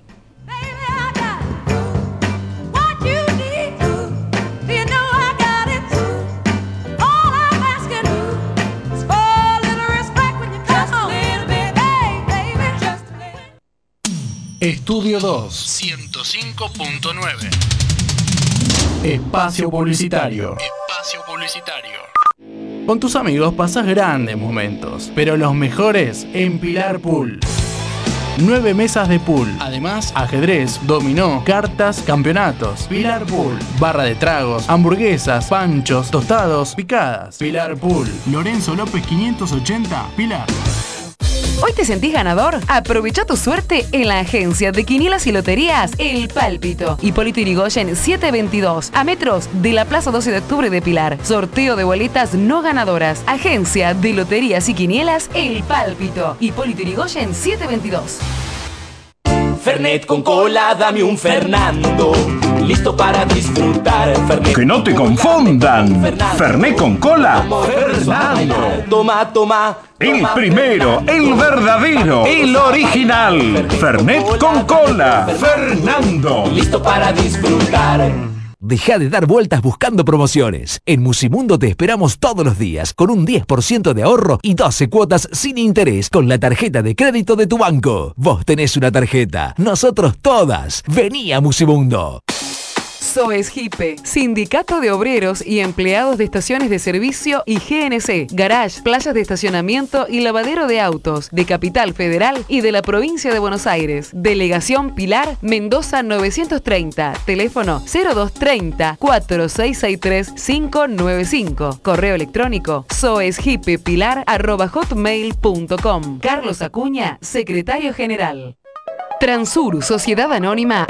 S5: Estudio dos, ciento cinco punto nueve. Espacio publicitario. Espacio publicitario. Con tus amigos pasas grandes momentos, pero los mejores en Pilar Pool. Nueve mesas de pool, además ajedrez, dominó, cartas, campeonatos. Pilar Pool, barra de tragos, hamburguesas, panchos, tostados, picadas. Pilar Pool, Lorenzo López quinientos ochenta, Pilar.
S1: ¿Hoy te sentís ganador? Aprovecha tu suerte en la agencia de quinielas y loterías El Pálpito. Hipólito Yrigoyen setecientos veintidós, a metros de la Plaza doce de octubre de Pilar. Sorteo de boletas no ganadoras. Agencia de loterías y quinielas El Pálpito. Hipólito Yrigoyen setecientos veintidós.
S12: Fernet con cola, dame un Fernando. Listo para disfrutar. Fernet
S19: Que no te confundan. Fernet con cola. Fernando.
S12: Toma, toma.
S19: El primero, el verdadero, el original. Fernet con cola. Fernando.
S12: Listo para disfrutar.
S20: Deja de dar vueltas buscando promociones. En Musimundo te esperamos todos los días con un diez por ciento de ahorro y doce cuotas sin interés con la tarjeta de crédito de tu banco. Vos tenés una tarjeta, nosotros todas. Vení a Musimundo.
S1: SOESGIPE, Sindicato de Obreros y Empleados de Estaciones de Servicio y G N C, Garage, Playas de Estacionamiento y Lavadero de Autos, de Capital Federal y de la Provincia de Buenos Aires. Delegación Pilar, Mendoza novecientos treinta, teléfono cero dos treinta, cuatro seis seis tres, cinco nueve cinco, correo electrónico soesgipepilar arroba hotmail punto com. Carlos Acuña, secretario general. Transur, Sociedad Anónima.